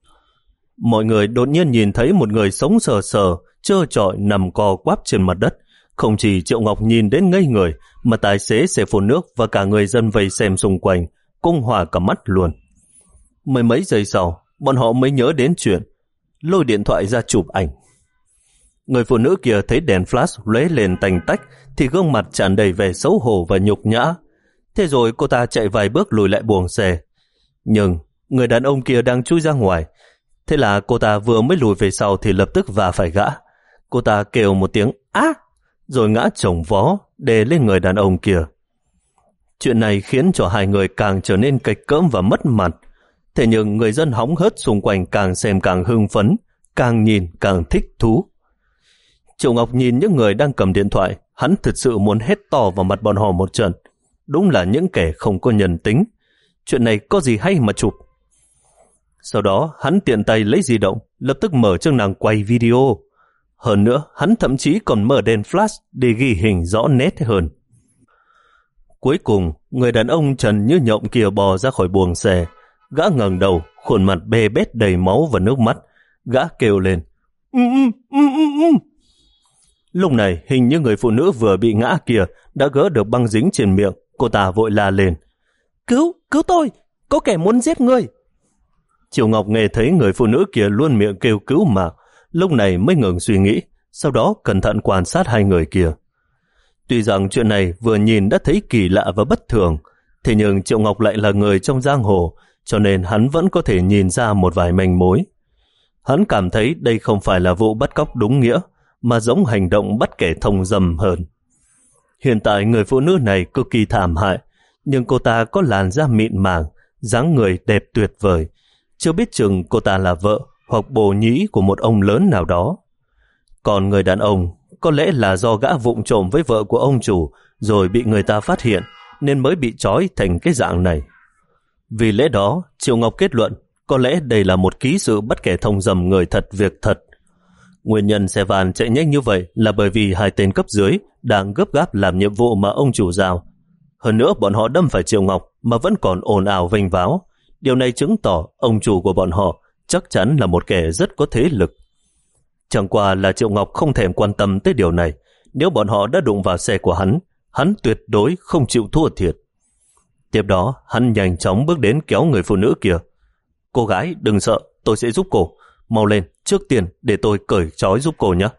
Mọi người đột nhiên nhìn thấy một người sống sờ sờ, trơ trọi nằm co quắp trên mặt đất. Không chỉ Triệu Ngọc nhìn đến ngây người, mà tài xế xe phun nước và cả người dân vây xem xung quanh cũng hòa cả mắt luôn. Mười mấy giây sau, bọn họ mới nhớ đến chuyện lôi điện thoại ra chụp ảnh. Người phụ nữ kia thấy đèn flash lóe lên tành tách thì gương mặt tràn đầy vẻ xấu hổ và nhục nhã. Thế rồi cô ta chạy vài bước lùi lại buồng xe. Nhưng người đàn ông kia đang chui ra ngoài. Thế là cô ta vừa mới lùi về sau thì lập tức va phải gã. Cô ta kêu một tiếng á, rồi ngã chồng vó đè lên người đàn ông kia. Chuyện này khiến cho hai người càng trở nên kịch cỡm và mất mặt. Thế nhưng người dân hóng hớt xung quanh càng xem càng hưng phấn, càng nhìn càng thích thú. Triệu Ngọc nhìn những người đang cầm điện thoại, hắn thực sự muốn hét to vào mặt bọn họ một trận. Đúng là những kẻ không có nhân tính. Chuyện này có gì hay mà chụp. Sau đó hắn tiện tay lấy di động, lập tức mở chức năng quay video. Hơn nữa, hắn thậm chí còn mở đèn flash để ghi hình rõ nét hơn. Cuối cùng, người đàn ông trần như nhộng kia bò ra khỏi buồng xe. Gã ngẩng đầu, khuôn mặt bê bết đầy máu và nước mắt. Gã kêu lên. Um, um, um, um, um. Lúc này, hình như người phụ nữ vừa bị ngã kia đã gỡ được băng dính trên miệng. Cô ta vội la lên. Cứu, cứu tôi, có kẻ muốn giết người. Triệu Ngọc nghe thấy người phụ nữ kia luôn miệng kêu cứu mà, lúc này mới ngừng suy nghĩ, sau đó cẩn thận quan sát hai người kia. Tuy rằng chuyện này vừa nhìn đã thấy kỳ lạ và bất thường, thế nhưng Triệu Ngọc lại là người trong giang hồ, cho nên hắn vẫn có thể nhìn ra một vài manh mối. Hắn cảm thấy đây không phải là vụ bắt cóc đúng nghĩa, mà giống hành động bắt kẻ thông dâm hơn. Hiện tại người phụ nữ này cực kỳ thảm hại, nhưng cô ta có làn da mịn màng, dáng người đẹp tuyệt vời. Chưa biết chừng cô ta là vợ hoặc bồ nhí của một ông lớn nào đó. Còn người đàn ông có lẽ là do gã vụng trộm với vợ của ông chủ rồi bị người ta phát hiện nên mới bị trói thành cái dạng này. Vì lẽ đó, Triệu Ngọc kết luận có lẽ đây là một ký sự bắt kẻ thông dâm người thật việc thật. Nguyên nhân xe van chạy nhanh như vậy là bởi vì hai tên cấp dưới đang gấp gáp làm nhiệm vụ mà ông chủ giao. Hơn nữa bọn họ đâm phải Triệu Ngọc mà vẫn còn ồn ào vênh váo. Điều này chứng tỏ ông chủ của bọn họ chắc chắn là một kẻ rất có thế lực. Chẳng qua là Triệu Ngọc không thèm quan tâm tới điều này. Nếu bọn họ đã đụng vào xe của hắn, hắn tuyệt đối không chịu thua thiệt. Tiếp đó, hắn nhanh chóng bước đến kéo người phụ nữ kia. Cô gái, đừng sợ, tôi sẽ giúp cô. Mau lên, trước tiên để tôi cởi trói giúp cô nhé.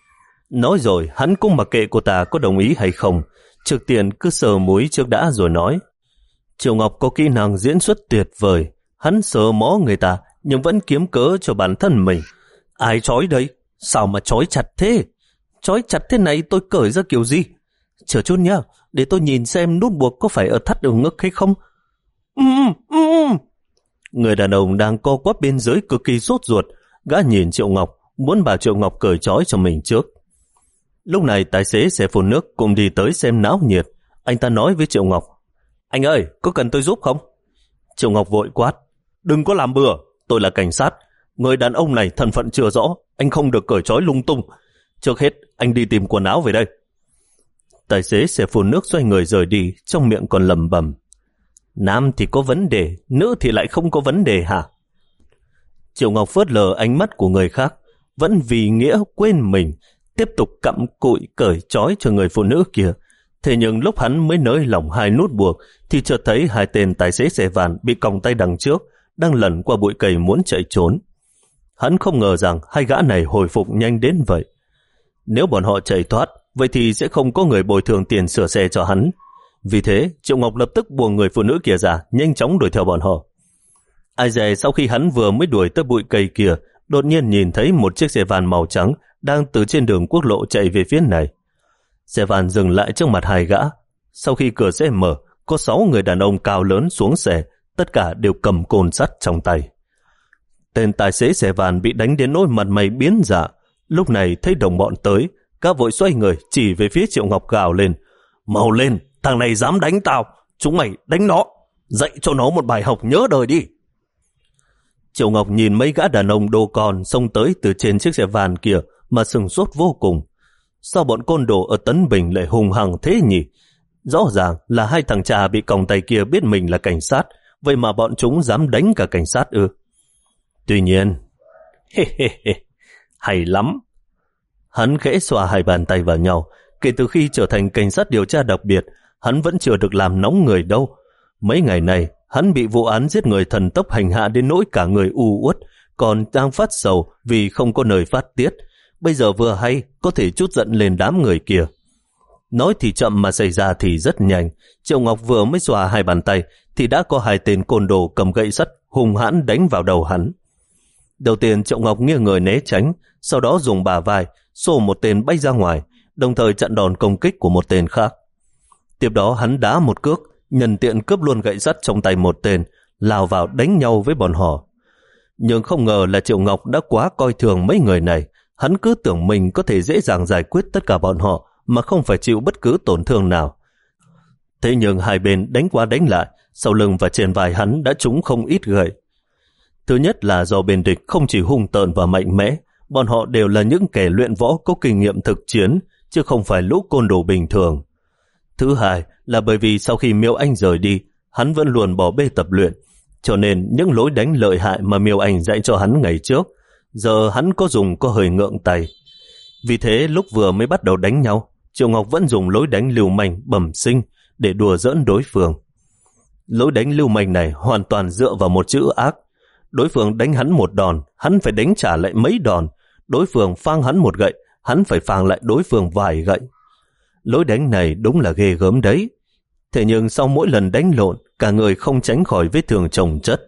Nói rồi, hắn cũng mặc kệ cô ta có đồng ý hay không. Trước tiên cứ sờ múi trước đã rồi nói. Triệu Ngọc có kỹ năng diễn xuất tuyệt vời. Hắn sờ mó người ta, nhưng vẫn kiếm cớ cho bản thân mình. Ai trói đây? Sao mà trói chặt thế? Trói chặt thế này tôi cởi ra kiểu gì? Chờ chút nhá, để tôi nhìn xem nút buộc có phải ở thắt ở ngực hay không. Um, um. Người đàn ông đang co quắp bên dưới cực kỳ sốt ruột. Gã nhìn Triệu Ngọc, muốn bà Triệu Ngọc cởi trói cho mình trước. Lúc này tài xế xe phun nước cùng đi tới xem náo nhiệt. Anh ta nói với Triệu Ngọc. Anh ơi, có cần tôi giúp không? Triệu Ngọc vội quát. Đừng có làm bừa, tôi là cảnh sát. Người đàn ông này thân phận chưa rõ, anh không được cởi trói lung tung. Trước hết, anh đi tìm quần áo về đây. Tài xế xe phun nước xoay người rời đi, trong miệng còn lẩm bẩm. Nam thì có vấn đề, nữ thì lại không có vấn đề hả? Triệu Ngọc phớt lờ ánh mắt của người khác, vẫn vì nghĩa quên mình, tiếp tục cặm cụi cởi trói cho người phụ nữ kia. Thế nhưng lúc hắn mới nới lỏng hai nút buộc thì chợt thấy hai tên tài xế xe van bị còng tay đằng trước đang lẩn qua bụi cây muốn chạy trốn. Hắn không ngờ rằng hai gã này hồi phục nhanh đến vậy. Nếu bọn họ chạy thoát, vậy thì sẽ không có người bồi thường tiền sửa xe cho hắn. Vì thế, Triệu Ngọc lập tức buông người phụ nữ kia ra, nhanh chóng đuổi theo bọn họ. Ai dè sau khi hắn vừa mới đuổi tới bụi cây kia, đột nhiên nhìn thấy một chiếc xe van màu trắng đang từ trên đường quốc lộ chạy về phía này. Xe van dừng lại trước mặt hai gã. Sau khi cửa xe mở, có sáu người đàn ông cao lớn xuống xe, tất cả đều cầm côn sắt trong tay. Tên tài xế xe van bị đánh đến nỗi mặt mày biến dạ. Lúc này thấy đồng bọn tới, các vội xoay người chỉ về phía Triệu Ngọc gào lên. Mau lên, thằng này dám đánh tao, chúng mày đánh nó, dạy cho nó một bài học nhớ đời đi. Triệu Ngọc nhìn mấy gã đàn ông đồ con xông tới từ trên chiếc xe van kia mà sừng sốt vô cùng. Sao bọn côn đồ ở Tấn Bình lại hùng hằng thế nhỉ? Rõ ràng là hai thằng cha bị còng tay kia biết mình là cảnh sát, vậy mà bọn chúng dám đánh cả cảnh sát ư? Tuy nhiên, he he he, hay lắm. Hắn khẽ xoa hai bàn tay vào nhau. Kể từ khi trở thành cảnh sát điều tra đặc biệt, hắn vẫn chưa được làm nóng người đâu. Mấy ngày này, hắn bị vụ án giết người thần tốc hành hạ đến nỗi cả người u uất, còn đang phát sầu vì không có nơi phát tiết. bây giờ vừa hay có thể trút giận lên đám người kia. Nói thì chậm mà xảy ra thì rất nhanh. Triệu Ngọc vừa mới xòa hai bàn tay thì đã có hai tên côn đồ cầm gậy sắt hung hãn đánh vào đầu hắn. Đầu tiên Triệu Ngọc nghiêng người né tránh, sau đó dùng bả vai xô một tên bay ra ngoài, đồng thời chặn đòn công kích của một tên khác. Tiếp đó hắn đá một cước, nhân tiện cướp luôn gậy sắt trong tay một tên, lao vào đánh nhau với bọn họ. Nhưng không ngờ là Triệu Ngọc đã quá coi thường mấy người này. Hắn cứ tưởng mình có thể dễ dàng giải quyết tất cả bọn họ mà không phải chịu bất cứ tổn thương nào. Thế nhưng hai bên đánh qua đánh lại, sau lưng và trên vai hắn đã trúng không ít gậy. Thứ nhất là do bên địch không chỉ hung tợn và mạnh mẽ, bọn họ đều là những kẻ luyện võ có kinh nghiệm thực chiến, chứ không phải lũ côn đồ bình thường. Thứ hai là bởi vì sau khi Miêu Anh rời đi, hắn vẫn luôn bỏ bê tập luyện, cho nên những lối đánh lợi hại mà Miêu Anh dạy cho hắn ngày trước, giờ hắn có dùng có hơi ngượng tay. Vì thế lúc vừa mới bắt đầu đánh nhau, Triệu Ngọc vẫn dùng lối đánh lưu manh bẩm sinh để đùa giỡn đối phương. Lối đánh lưu manh này hoàn toàn dựa vào một chữ ác. Đối phương đánh hắn một đòn, hắn phải đánh trả lại mấy đòn. Đối phương phang hắn một gậy, hắn phải phang lại đối phương vài gậy. Lối đánh này đúng là ghê gớm đấy. Thế nhưng sau mỗi lần đánh lộn, cả người không tránh khỏi vết thương chồng chất.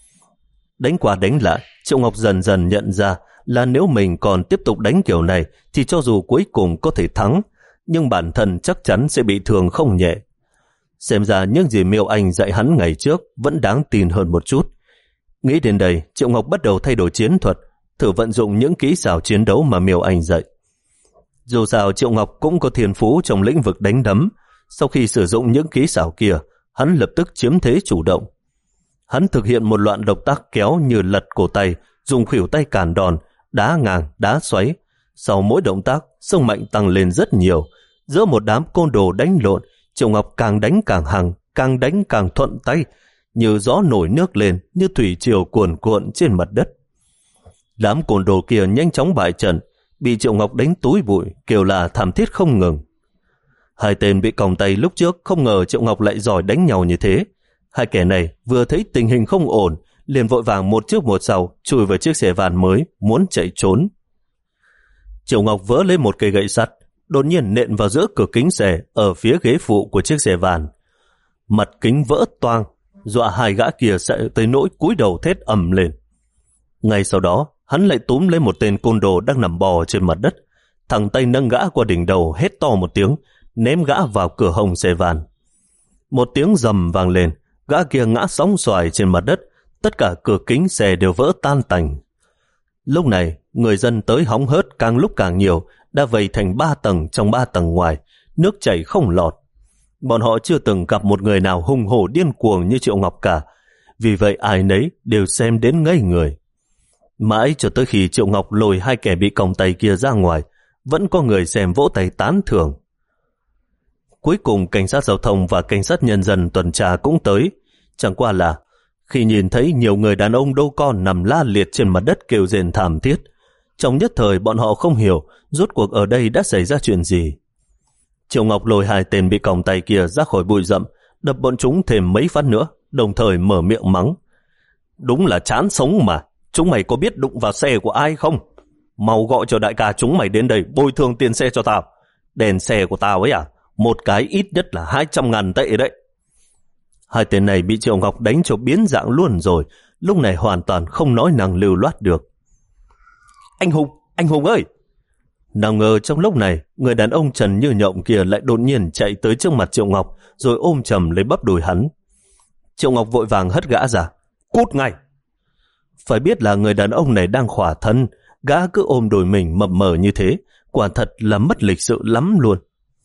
Đánh qua đánh lại, Triệu Ngọc dần dần nhận ra là nếu mình còn tiếp tục đánh kiểu này thì cho dù cuối cùng có thể thắng, nhưng bản thân chắc chắn sẽ bị thương không nhẹ. Xem ra những gì Miêu Anh dạy hắn ngày trước vẫn đáng tin hơn một chút. Nghĩ đến đây, Triệu Ngọc bắt đầu thay đổi chiến thuật, thử vận dụng những kỹ xảo chiến đấu mà Miêu Anh dạy. Dù sao Triệu Ngọc cũng có thiên phú trong lĩnh vực đánh đấm. Sau khi sử dụng những kỹ xảo kia, hắn lập tức chiếm thế chủ động. Hắn thực hiện một loạt động tác kéo như lật cổ tay, dùng khuỷu tay cản đòn, đá ngang, đá xoáy. Sau mỗi động tác, sức mạnh tăng lên rất nhiều. Giữa một đám côn đồ đánh lộn, Triệu Ngọc càng đánh càng hăng, càng đánh càng thuận tay, như gió nổi nước lên, như thủy triều cuồn cuộn trên mặt đất. Đám côn đồ kia nhanh chóng bại trận, bị Triệu Ngọc đánh túi bụi, kêu là thảm thiết không ngừng. Hai tên bị còng tay lúc trước không ngờ Triệu Ngọc lại giỏi đánh nhau như thế. Hai kẻ này vừa thấy tình hình không ổn, liền vội vàng một trước một sau chui vào chiếc xe van mới, muốn chạy trốn. Triệu Ngọc vỡ lấy một cây gậy sắt, đột nhiên nện vào giữa cửa kính xe ở phía ghế phụ của chiếc xe van. Mặt kính vỡ toang, dọa hai gã kia sẽ tới nỗi cúi đầu thét ầm lên. Ngay sau đó, hắn lại túm lấy một tên côn đồ đang nằm bò trên mặt đất, thẳng tay nâng gã qua đỉnh đầu, hét to một tiếng, ném gã vào cửa hông xe van. Một tiếng rầm vang lên, gã kia ngã sóng xoài trên mặt đất, tất cả cửa kính xe đều vỡ tan tành. Lúc này, người dân tới hóng hớt càng lúc càng nhiều, đã vây thành ba tầng trong ba tầng ngoài, nước chảy không lọt. Bọn họ chưa từng gặp một người nào hùng hổ điên cuồng như Triệu Ngọc cả, vì vậy ai nấy đều xem đến ngây người. Mãi cho tới khi Triệu Ngọc lôi hai kẻ bị còng tay kia ra ngoài, vẫn có người xem vỗ tay tán thưởng. Cuối cùng cảnh sát giao thông và cảnh sát nhân dân tuần tra cũng tới. Chẳng qua là khi nhìn thấy nhiều người đàn ông đô con nằm la liệt trên mặt đất kêu rên thảm thiết, trong nhất thời bọn họ không hiểu rốt cuộc ở đây đã xảy ra chuyện gì. Triệu Ngọc lôi hai tên bị còng tay kia ra khỏi bụi rậm, đập bọn chúng thêm mấy phát nữa, đồng thời mở miệng mắng. Đúng là chán sống mà, chúng mày có biết đụng vào xe của ai không? Mau gọi cho đại ca chúng mày đến đây bồi thường tiền xe cho tao. Đèn xe của tao ấy à, một cái ít nhất là hai trăm ngàn tệ đấy. Hai tên này bị Triệu Ngọc đánh cho biến dạng luôn rồi, lúc này hoàn toàn không nói năng lưu loát được. Anh Hùng, anh Hùng ơi! Nào ngờ trong lúc này, người đàn ông trần như nhộng kia lại đột nhiên chạy tới trước mặt Triệu Ngọc, rồi ôm chầm lấy bắp đùi hắn. Triệu Ngọc vội vàng hất gã ra. Cút ngay! Phải biết là người đàn ông này đang khỏa thân, gã cứ ôm đùi mình mập mờ như thế, quả thật là mất lịch sự lắm luôn.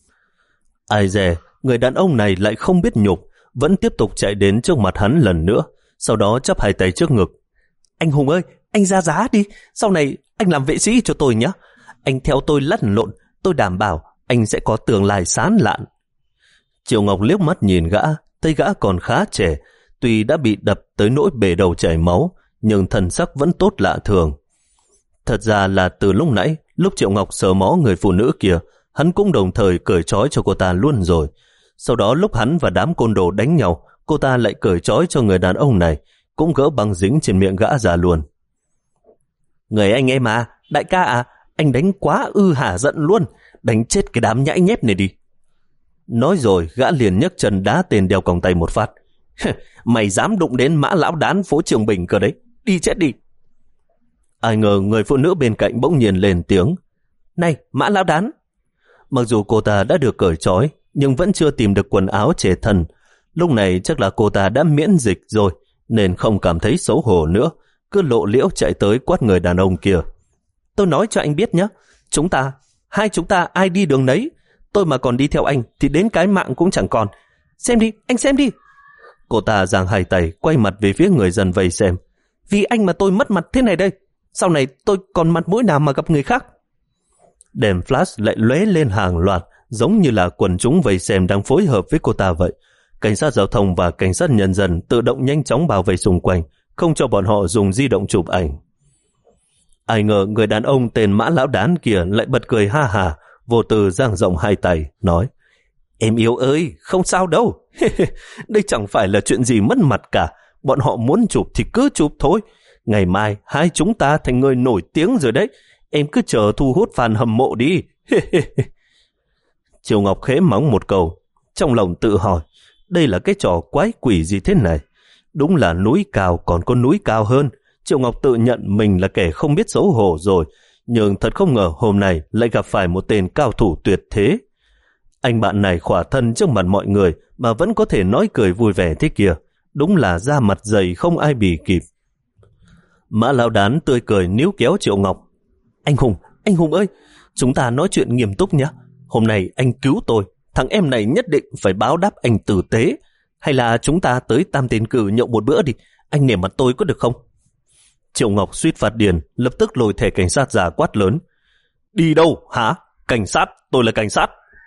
Ai dè, người đàn ông này lại không biết nhục, vẫn tiếp tục chạy đến trước mặt hắn lần nữa, sau đó chắp hai tay trước ngực. Anh Hùng ơi, anh ra giá đi, sau này anh làm vệ sĩ cho tôi nhé. Anh theo tôi lăn lộn, tôi đảm bảo anh sẽ có tương lai sáng lạn. Triệu Ngọc liếc mắt nhìn gã, thấy gã còn khá trẻ, tuy đã bị đập tới nỗi bể đầu chảy máu, nhưng thần sắc vẫn tốt lạ thường. Thật ra là từ lúc nãy, lúc Triệu Ngọc sờ mó người phụ nữ kia, hắn cũng đồng thời cởi trói cho cô ta luôn rồi. Sau đó lúc hắn và đám côn đồ đánh nhau, cô ta lại cởi trói cho người đàn ông này, cũng gỡ băng dính trên miệng gã ra luôn. Người anh em à, đại ca à, anh đánh quá ư hả giận luôn, đánh chết cái đám nhãi nhép này đi. Nói rồi gã liền nhấc chân đá tên đeo còng tay một phát. Mày dám đụng đến Mã lão đán phố Trường Bình cơ đấy, đi chết đi. Ai ngờ người phụ nữ bên cạnh bỗng nhiên lên tiếng. Này Mã lão đán. Mặc dù cô ta đã được cởi trói nhưng vẫn chưa tìm được quần áo che thân. Lúc này chắc là cô ta đã miễn dịch rồi nên không cảm thấy xấu hổ nữa, cứ lộ liễu chạy tới quát người đàn ông kia. Tôi nói cho anh biết nhé, chúng ta, hai chúng ta ai đi đường nấy. Tôi mà còn đi theo anh thì đến cái mạng cũng chẳng còn. Xem đi, anh xem đi. Cô ta giang hai tay quay mặt về phía người dân vây xem. Vì anh mà tôi mất mặt thế này đây, sau này tôi còn mặt mũi nào mà gặp người khác. Đèn flash lại lóe lên hàng loạt, giống như là quần chúng vây xem đang phối hợp với cô ta vậy. Cảnh sát giao thông và cảnh sát nhân dân tự động nhanh chóng bảo vệ xung quanh, không cho bọn họ dùng di động chụp ảnh. Ai ngờ người đàn ông tên Mã lão đán kia lại bật cười ha hà, vô tư dang rộng hai tay, nói: Em yêu ơi, không sao đâu. Đây chẳng phải là chuyện gì mất mặt cả. Bọn họ muốn chụp thì cứ chụp thôi. Ngày mai hai chúng ta thành người nổi tiếng rồi đấy. Em cứ chờ thu hút fan hâm mộ đi. Triệu Ngọc khẽ mắng một câu, trong lòng tự hỏi, đây là cái trò quái quỷ gì thế này? Đúng là núi cao còn có núi cao hơn. Triệu Ngọc tự nhận mình là kẻ không biết xấu hổ rồi, nhưng thật không ngờ hôm nay lại gặp phải một tên cao thủ tuyệt thế. Anh bạn này khỏa thân trước mặt mọi người mà vẫn có thể nói cười vui vẻ thế kia, đúng là da mặt dày không ai bì kịp. Mã lão đán tươi cười níu kéo Triệu Ngọc. Anh Hùng, anh Hùng ơi, chúng ta nói chuyện nghiêm túc nhé. Hôm nay anh cứu tôi, thằng em này nhất định phải báo đáp anh tử tế. Hay là chúng ta tới Tam Tiên Cử nhậu một bữa đi, anh nể mặt tôi có được không? Triệu Ngọc suýt phát điên, lập tức lôi thẻ cảnh sát ra quát lớn. Đi đâu hả? Cảnh sát, tôi là cảnh sát.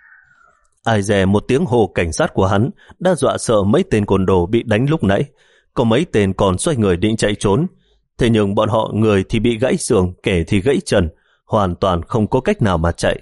Ai dè một tiếng hô cảnh sát của hắn đã dọa sợ mấy tên côn đồ bị đánh lúc nãy. Có mấy tên còn xoay người định chạy trốn. Thế nhưng bọn họ người thì bị gãy xương, kẻ thì gãy chân, hoàn toàn không có cách nào mà chạy.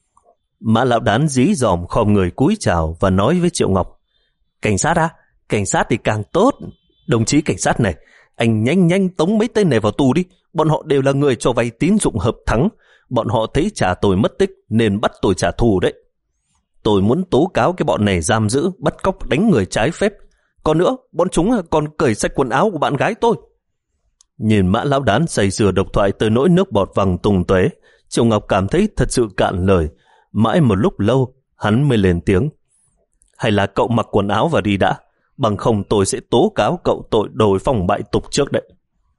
Mã lão đán dí dòm khom người cúi chào và nói với Triệu Ngọc. Cảnh sát á? Cảnh sát thì càng tốt. Đồng chí cảnh sát này, anh nhanh nhanh tống mấy tên này vào tù đi. Bọn họ đều là người cho vay tín dụng hợp thắng. Bọn họ thấy cha tôi mất tích nên bắt tôi trả thù đấy. Tôi muốn tố cáo cái bọn này giam giữ, bắt cóc, đánh người trái phép. Còn nữa, bọn chúng còn cởi sạch quần áo của bạn gái tôi. Nhìn Mã lão đán say sưa độc thoại tới nỗi nước bọt văng tung tóe, Triệu Ngọc cảm thấy thật sự cạn lời. Mãi một lúc lâu, hắn mới lên tiếng. Hay là cậu mặc quần áo và đi đã, bằng không tôi sẽ tố cáo cậu tội đồi phong bại tục trước đấy.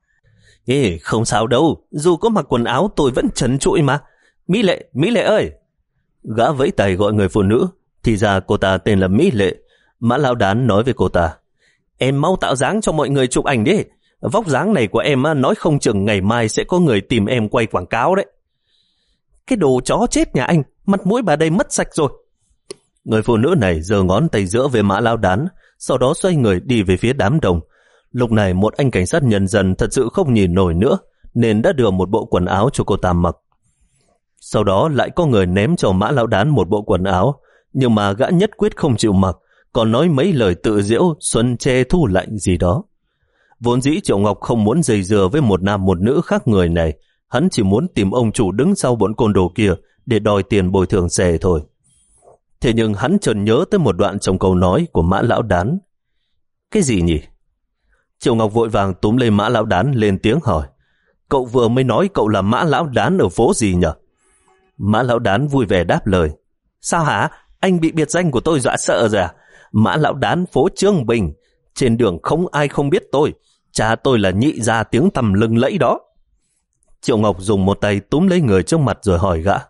Ê, không sao đâu, dù có mặc quần áo tôi vẫn trần trụi mà. Mỹ Lệ, Mỹ Lệ ơi! Gã vẫy tay gọi người phụ nữ, thì ra cô ta tên là Mỹ Lệ. Mã lão đán nói với cô ta. Em mau tạo dáng cho mọi người chụp ảnh đi. Vóc dáng này của em nói không chừng ngày mai sẽ có người tìm em quay quảng cáo đấy. Cái đồ chó chết nhà anh, mặt mũi bà đây mất sạch rồi. Người phụ nữ này giơ ngón tay giữa về Mã lão đán, sau đó xoay người đi về phía đám đông. Lúc này một anh cảnh sát nhân dân thật sự không nhìn nổi nữa, nên đã đưa một bộ quần áo cho cô ta mặc. Sau đó lại có người ném cho Mã lão đán một bộ quần áo, nhưng mà gã nhất quyết không chịu mặc, còn nói mấy lời tự giễu xuân che thu lạnh gì đó. Vốn dĩ Triệu Ngọc không muốn dây dưa với một nam một nữ khác người này, hắn chỉ muốn tìm ông chủ đứng sau bọn côn đồ kia để đòi tiền bồi thường xe thôi. Thế nhưng hắn chợt nhớ tới một đoạn trong câu nói của Mã lão đán. Cái gì nhỉ? Triệu Ngọc vội vàng túm lấy Mã lão đán lên tiếng hỏi. Cậu vừa mới nói cậu là Mã lão đán ở phố gì nhỉ? Mã lão đán vui vẻ đáp lời. Sao hả? Anh bị biệt danh của tôi dọa sợ rồi à? Mã lão đán phố Trương Bình. Trên đường không ai không biết tôi. Cha tôi là nhị gia tiếng tầm lừng lẫy đó. Triệu Ngọc dùng một tay túm lấy người trước mặt rồi hỏi gã.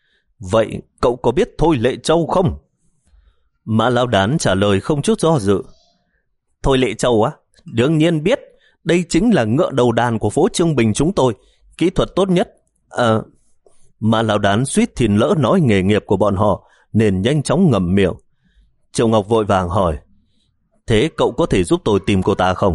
Vậy cậu có biết Thôi Lệ Châu không? Mã lão đán trả lời không chút do dự. Thôi Lệ Châu á? Đương nhiên biết. Đây chính là ngựa đầu đàn của phố Trương Bình chúng tôi. Kỹ thuật tốt nhất. Ờ... Mã lão đán suýt thì lỡ nói nghề nghiệp của bọn họ nên nhanh chóng ngậm miệng. Triệu Ngọc vội vàng hỏi. Thế cậu có thể giúp tôi tìm cô ta không?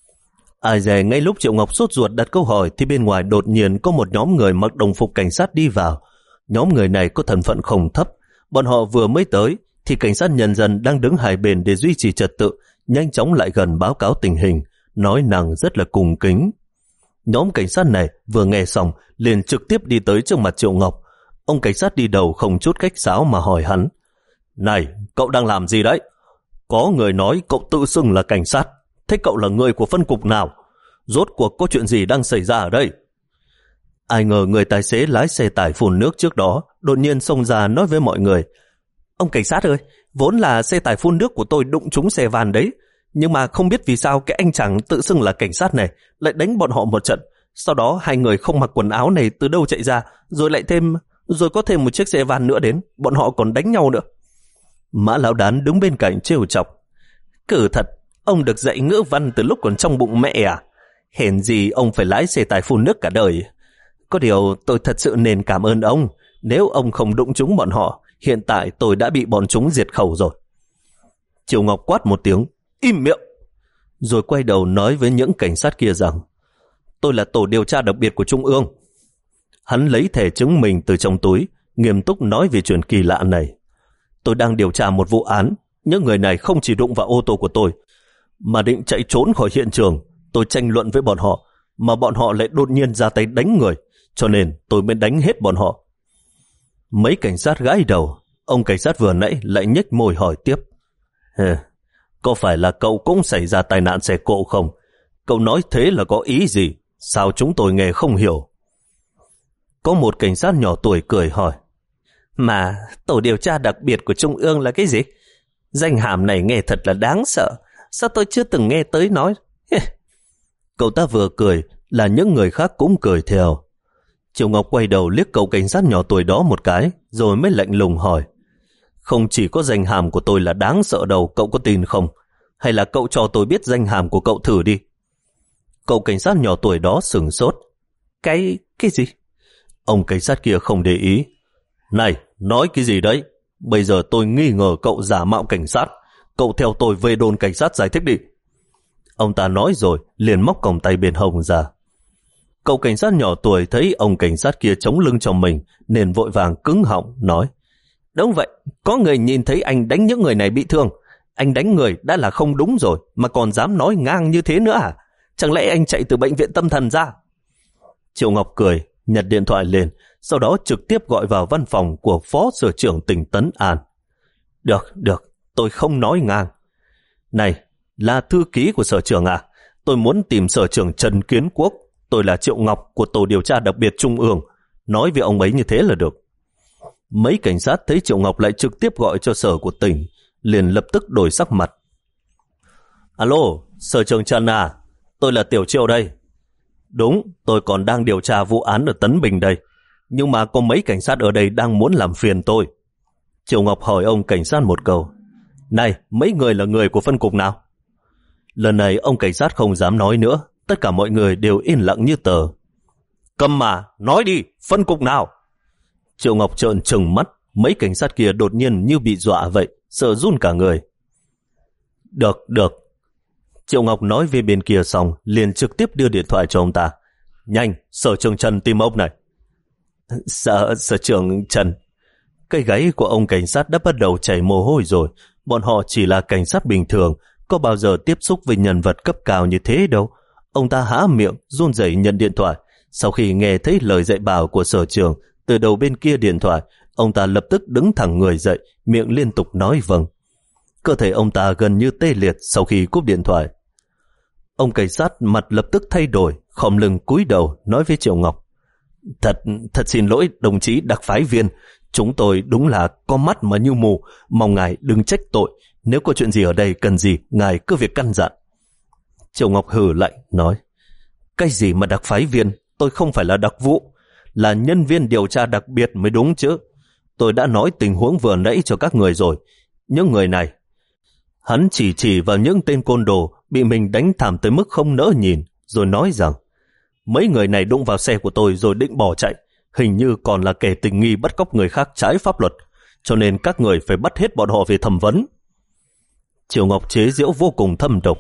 Ai dè ngay lúc Triệu Ngọc sốt ruột đặt câu hỏi thì bên ngoài đột nhiên có một nhóm người mặc đồng phục cảnh sát đi vào. Nhóm người này có thân phận không thấp. Bọn họ vừa mới tới thì cảnh sát nhân dân đang đứng hai bên để duy trì trật tự nhanh chóng lại gần báo cáo tình hình, nói năng rất là cung kính. Nhóm cảnh sát này vừa nghe xong liền trực tiếp đi tới trước mặt Triệu Ngọc. Ông cảnh sát đi đầu không chút khách sáo mà hỏi hắn: Này, cậu đang làm gì đấy? Có người nói cậu tự xưng là cảnh sát. Thế cậu là người của phân cục nào? Rốt cuộc có chuyện gì đang xảy ra ở đây? Ai ngờ người tài xế lái xe tải phun nước trước đó đột nhiên xông ra nói với mọi người: Ông cảnh sát ơi, vốn là xe tải phun nước của tôi đụng trúng xe van đấy. Nhưng mà không biết vì sao cái anh chàng tự xưng là cảnh sát này lại đánh bọn họ một trận. Sau đó hai người không mặc quần áo này từ đâu chạy ra, rồi lại thêm, rồi có thêm một chiếc xe van nữa đến, bọn họ còn đánh nhau nữa. Mã Lão Đán đứng bên cạnh trêu chọc: Cử thật, ông được dạy ngữ văn từ lúc còn trong bụng mẹ à? Hèn gì ông phải lái xe tải phun nước cả đời. Có điều tôi thật sự nên cảm ơn ông. Nếu ông không đụng trúng bọn họ, hiện tại tôi đã bị bọn chúng diệt khẩu rồi. Triệu Ngọc quát một tiếng: Im miệng! Rồi quay đầu nói với những cảnh sát kia rằng: Tôi là tổ điều tra đặc biệt của Trung ương. Hắn lấy thẻ chứng minh từ trong túi, nghiêm túc nói về chuyện kỳ lạ này. Tôi đang điều tra một vụ án. Những người này không chỉ đụng vào ô tô của tôi, mà định chạy trốn khỏi hiện trường. Tôi tranh luận với bọn họ, mà bọn họ lại đột nhiên ra tay đánh người, cho nên tôi mới đánh hết bọn họ. Mấy cảnh sát gãi đầu. Ông cảnh sát vừa nãy lại nhếch môi hỏi tiếp: Hề, có phải là cậu cũng xảy ra tai nạn xe cộ không? Cậu nói thế là có ý gì? Sao chúng tôi nghe không hiểu? Có một cảnh sát nhỏ tuổi cười hỏi: Mà tổ điều tra đặc biệt của Trung ương là cái gì? Danh hàm này nghe thật là đáng sợ. Sao tôi chưa từng nghe tới nói? Cậu ta vừa cười là những người khác cũng cười theo. Triệu Ngọc quay đầu liếc cậu cảnh sát nhỏ tuổi đó một cái, rồi mới lạnh lùng hỏi: Không chỉ có danh hàm của tôi là đáng sợ đâu, cậu có tin không? Hay là cậu cho tôi biết danh hàm của cậu thử đi. Cậu cảnh sát nhỏ tuổi đó sửng sốt. Cái... cái gì? Ông cảnh sát kia không để ý. Này, nói cái gì đấy? Bây giờ tôi nghi ngờ cậu giả mạo cảnh sát. Cậu theo tôi về đồn cảnh sát giải thích đi. Ông ta nói rồi liền móc còng tay bên hông ra. Cậu cảnh sát nhỏ tuổi thấy ông cảnh sát kia chống lưng cho mình nên vội vàng cứng họng nói: Đúng vậy, có người nhìn thấy anh đánh những người này bị thương. Anh đánh người đã là không đúng rồi, mà còn dám nói ngang như thế nữa à? Chẳng lẽ anh chạy từ bệnh viện tâm thần ra? Triệu Ngọc cười, nhặt điện thoại lên, sau đó trực tiếp gọi vào văn phòng của Phó Sở trưởng tỉnh Tấn An. Được, được, tôi không nói ngang. Này, là thư ký của Sở trưởng à? Tôi muốn tìm Sở trưởng Trần Kiến Quốc. Tôi là Triệu Ngọc của tổ điều tra đặc biệt Trung ương. Nói với ông ấy như thế là được. Mấy cảnh sát thấy Triệu Ngọc lại trực tiếp gọi cho sở của tỉnh, liền lập tức đổi sắc mặt. Alo, Sở trưởng Trần à? Tôi là Tiểu Triệu đây. Đúng, tôi còn đang điều tra vụ án ở Tấn Bình đây. Nhưng mà có mấy cảnh sát ở đây đang muốn làm phiền tôi. Triệu Ngọc hỏi ông cảnh sát một câu. Này, mấy người là người của phân cục nào? Lần này ông cảnh sát không dám nói nữa. Tất cả mọi người đều yên lặng như tờ. Cầm mà, nói đi, phân cục nào? Triệu Ngọc trợn trừng mắt. Mấy cảnh sát kia đột nhiên như bị dọa vậy, sợ run cả người. Được, được. Triệu Ngọc nói về bên kia xong, liền trực tiếp đưa điện thoại cho ông ta. Nhanh, Sở trưởng Trần tìm ông này. Sở, sở trưởng Trần. Cái gáy của ông cảnh sát đã bắt đầu chảy mồ hôi rồi. Bọn họ chỉ là cảnh sát bình thường, có bao giờ tiếp xúc với nhân vật cấp cao như thế đâu. Ông ta há miệng, run rẩy nhận điện thoại. Sau khi nghe thấy lời dạy bảo của sở trưởng từ đầu bên kia điện thoại, ông ta lập tức đứng thẳng người dậy, miệng liên tục nói vâng. Cơ thể ông ta gần như tê liệt sau khi cúp điện thoại. Ông cảnh sát mặt lập tức thay đổi, khom lưng cúi đầu nói với Triệu Ngọc. Thật, thật xin lỗi đồng chí đặc phái viên. Chúng tôi đúng là có mắt mà như mù. Mong ngài đừng trách tội. Nếu có chuyện gì ở đây cần gì, ngài cứ việc căn dặn. Triệu Ngọc hừ lạnh nói. Cái gì mà đặc phái viên? Tôi không phải là đặc vụ, là nhân viên điều tra đặc biệt mới đúng chứ. Tôi đã nói tình huống vừa nãy cho các người rồi. Những người này, hắn chỉ chỉ vào những tên côn đồ bị mình đánh thảm tới mức không nỡ nhìn, rồi nói rằng mấy người này đụng vào xe của tôi rồi định bỏ chạy, hình như còn là kẻ tình nghi bắt cóc người khác trái pháp luật, cho nên các người phải bắt hết bọn họ về thẩm vấn. Triệu Ngọc chế giễu vô cùng thâm độc.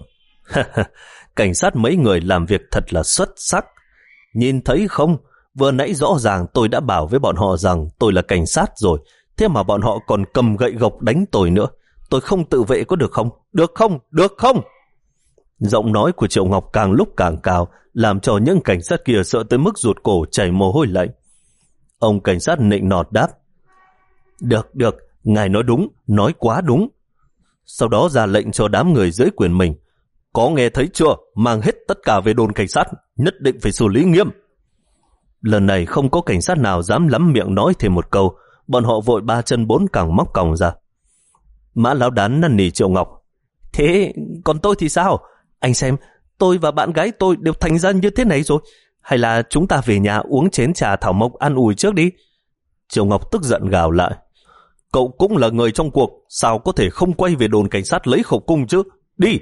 Cảnh sát mấy người làm việc thật là xuất sắc. Nhìn thấy không, vừa nãy rõ ràng tôi đã bảo với bọn họ rằng tôi là cảnh sát rồi, thế mà bọn họ còn cầm gậy gộc đánh tôi nữa. Tôi không tự vệ có được không? Được không? Được không? Giọng nói của Triệu Ngọc càng lúc càng cao, làm cho những cảnh sát kia sợ tới mức rụt cổ chảy mồ hôi lạnh. Ông cảnh sát nịnh nọt đáp: Được, được, ngài nói đúng, nói quá đúng. Sau đó ra lệnh cho đám người dưới quyền mình: Có nghe thấy chưa, mang hết tất cả về đồn cảnh sát, nhất định phải xử lý nghiêm. Lần này không có cảnh sát nào dám lắm miệng nói thêm một câu, bọn họ vội ba chân bốn cẳng móc còng ra. Mã Lão Đán năn nỉ Triệu Ngọc: Thế còn tôi thì sao? Anh xem, tôi và bạn gái tôi đều thành ra như thế này rồi. Hay là chúng ta về nhà uống chén trà thảo mộc an ủi trước đi. Triệu Ngọc tức giận gào lại: Cậu cũng là người trong cuộc, sao có thể không quay về đồn cảnh sát lấy khẩu cung chứ? Đi!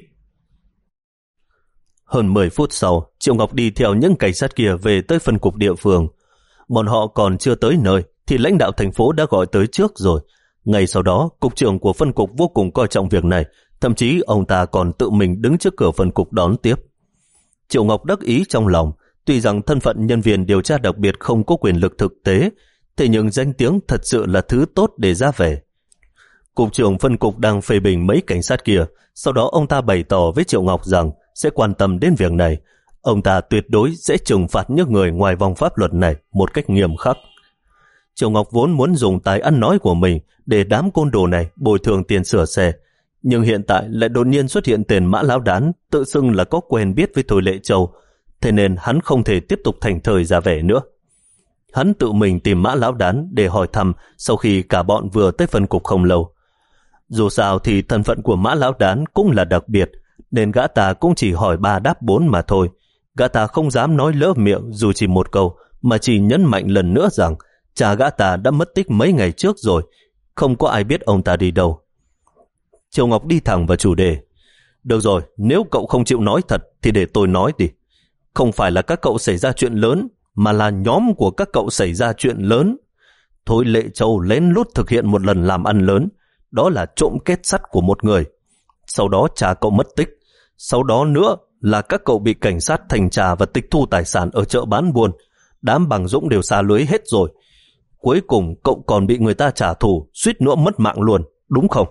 Hơn mười phút sau, Triệu Ngọc đi theo những cảnh sát kia về tới phân cục địa phương. Bọn họ còn chưa tới nơi thì lãnh đạo thành phố đã gọi tới trước rồi. Ngay sau đó, cục trưởng của phân cục vô cùng coi trọng việc này, thậm chí ông ta còn tự mình đứng trước cửa phân cục đón tiếp. Triệu Ngọc đắc ý trong lòng, tuy rằng thân phận nhân viên điều tra đặc biệt không có quyền lực thực tế, thế nhưng danh tiếng thật sự là thứ tốt để ra về. Cục trưởng phân cục đang phê bình mấy cảnh sát kia, sau đó ông ta bày tỏ với Triệu Ngọc rằng sẽ quan tâm đến việc này. Ông ta tuyệt đối sẽ trừng phạt những người ngoài vòng pháp luật này một cách nghiêm khắc. Triệu Ngọc vốn muốn dùng tài ăn nói của mình để đám côn đồ này bồi thường tiền sửa xe, nhưng hiện tại lại đột nhiên xuất hiện tên Mã Lão Đán tự xưng là có quen biết với Thôi Lệ Châu, thế nên hắn không thể tiếp tục thành thời ra vẻ nữa. Hắn tự mình tìm Mã Lão Đán để hỏi thăm sau khi cả bọn vừa tới phân cục không lâu. Dù sao thì thân phận của Mã Lão Đán cũng là đặc biệt, nên gã ta cũng chỉ hỏi ba đáp bốn mà thôi. Gã ta không dám nói lỡ miệng dù chỉ một câu, mà chỉ nhấn mạnh lần nữa rằng cha gã ta đã mất tích mấy ngày trước rồi, không có ai biết ông ta đi đâu. Triệu Ngọc đi thẳng vào chủ đề: Được rồi, nếu cậu không chịu nói thật thì để tôi nói đi. Không phải là các cậu xảy ra chuyện lớn, mà là nhóm của các cậu xảy ra chuyện lớn. Thôi Lệ Châu lén lút thực hiện một lần làm ăn lớn, đó là trộm kết sắt của một người. Sau đó cha cậu mất tích. Sau đó nữa là các cậu bị cảnh sát thanh tra và tịch thu tài sản ở chợ bán buôn. Đám Bằng Dũng đều xa lưới hết rồi. Cuối cùng cậu còn bị người ta trả thù, suýt nữa mất mạng luôn, đúng không?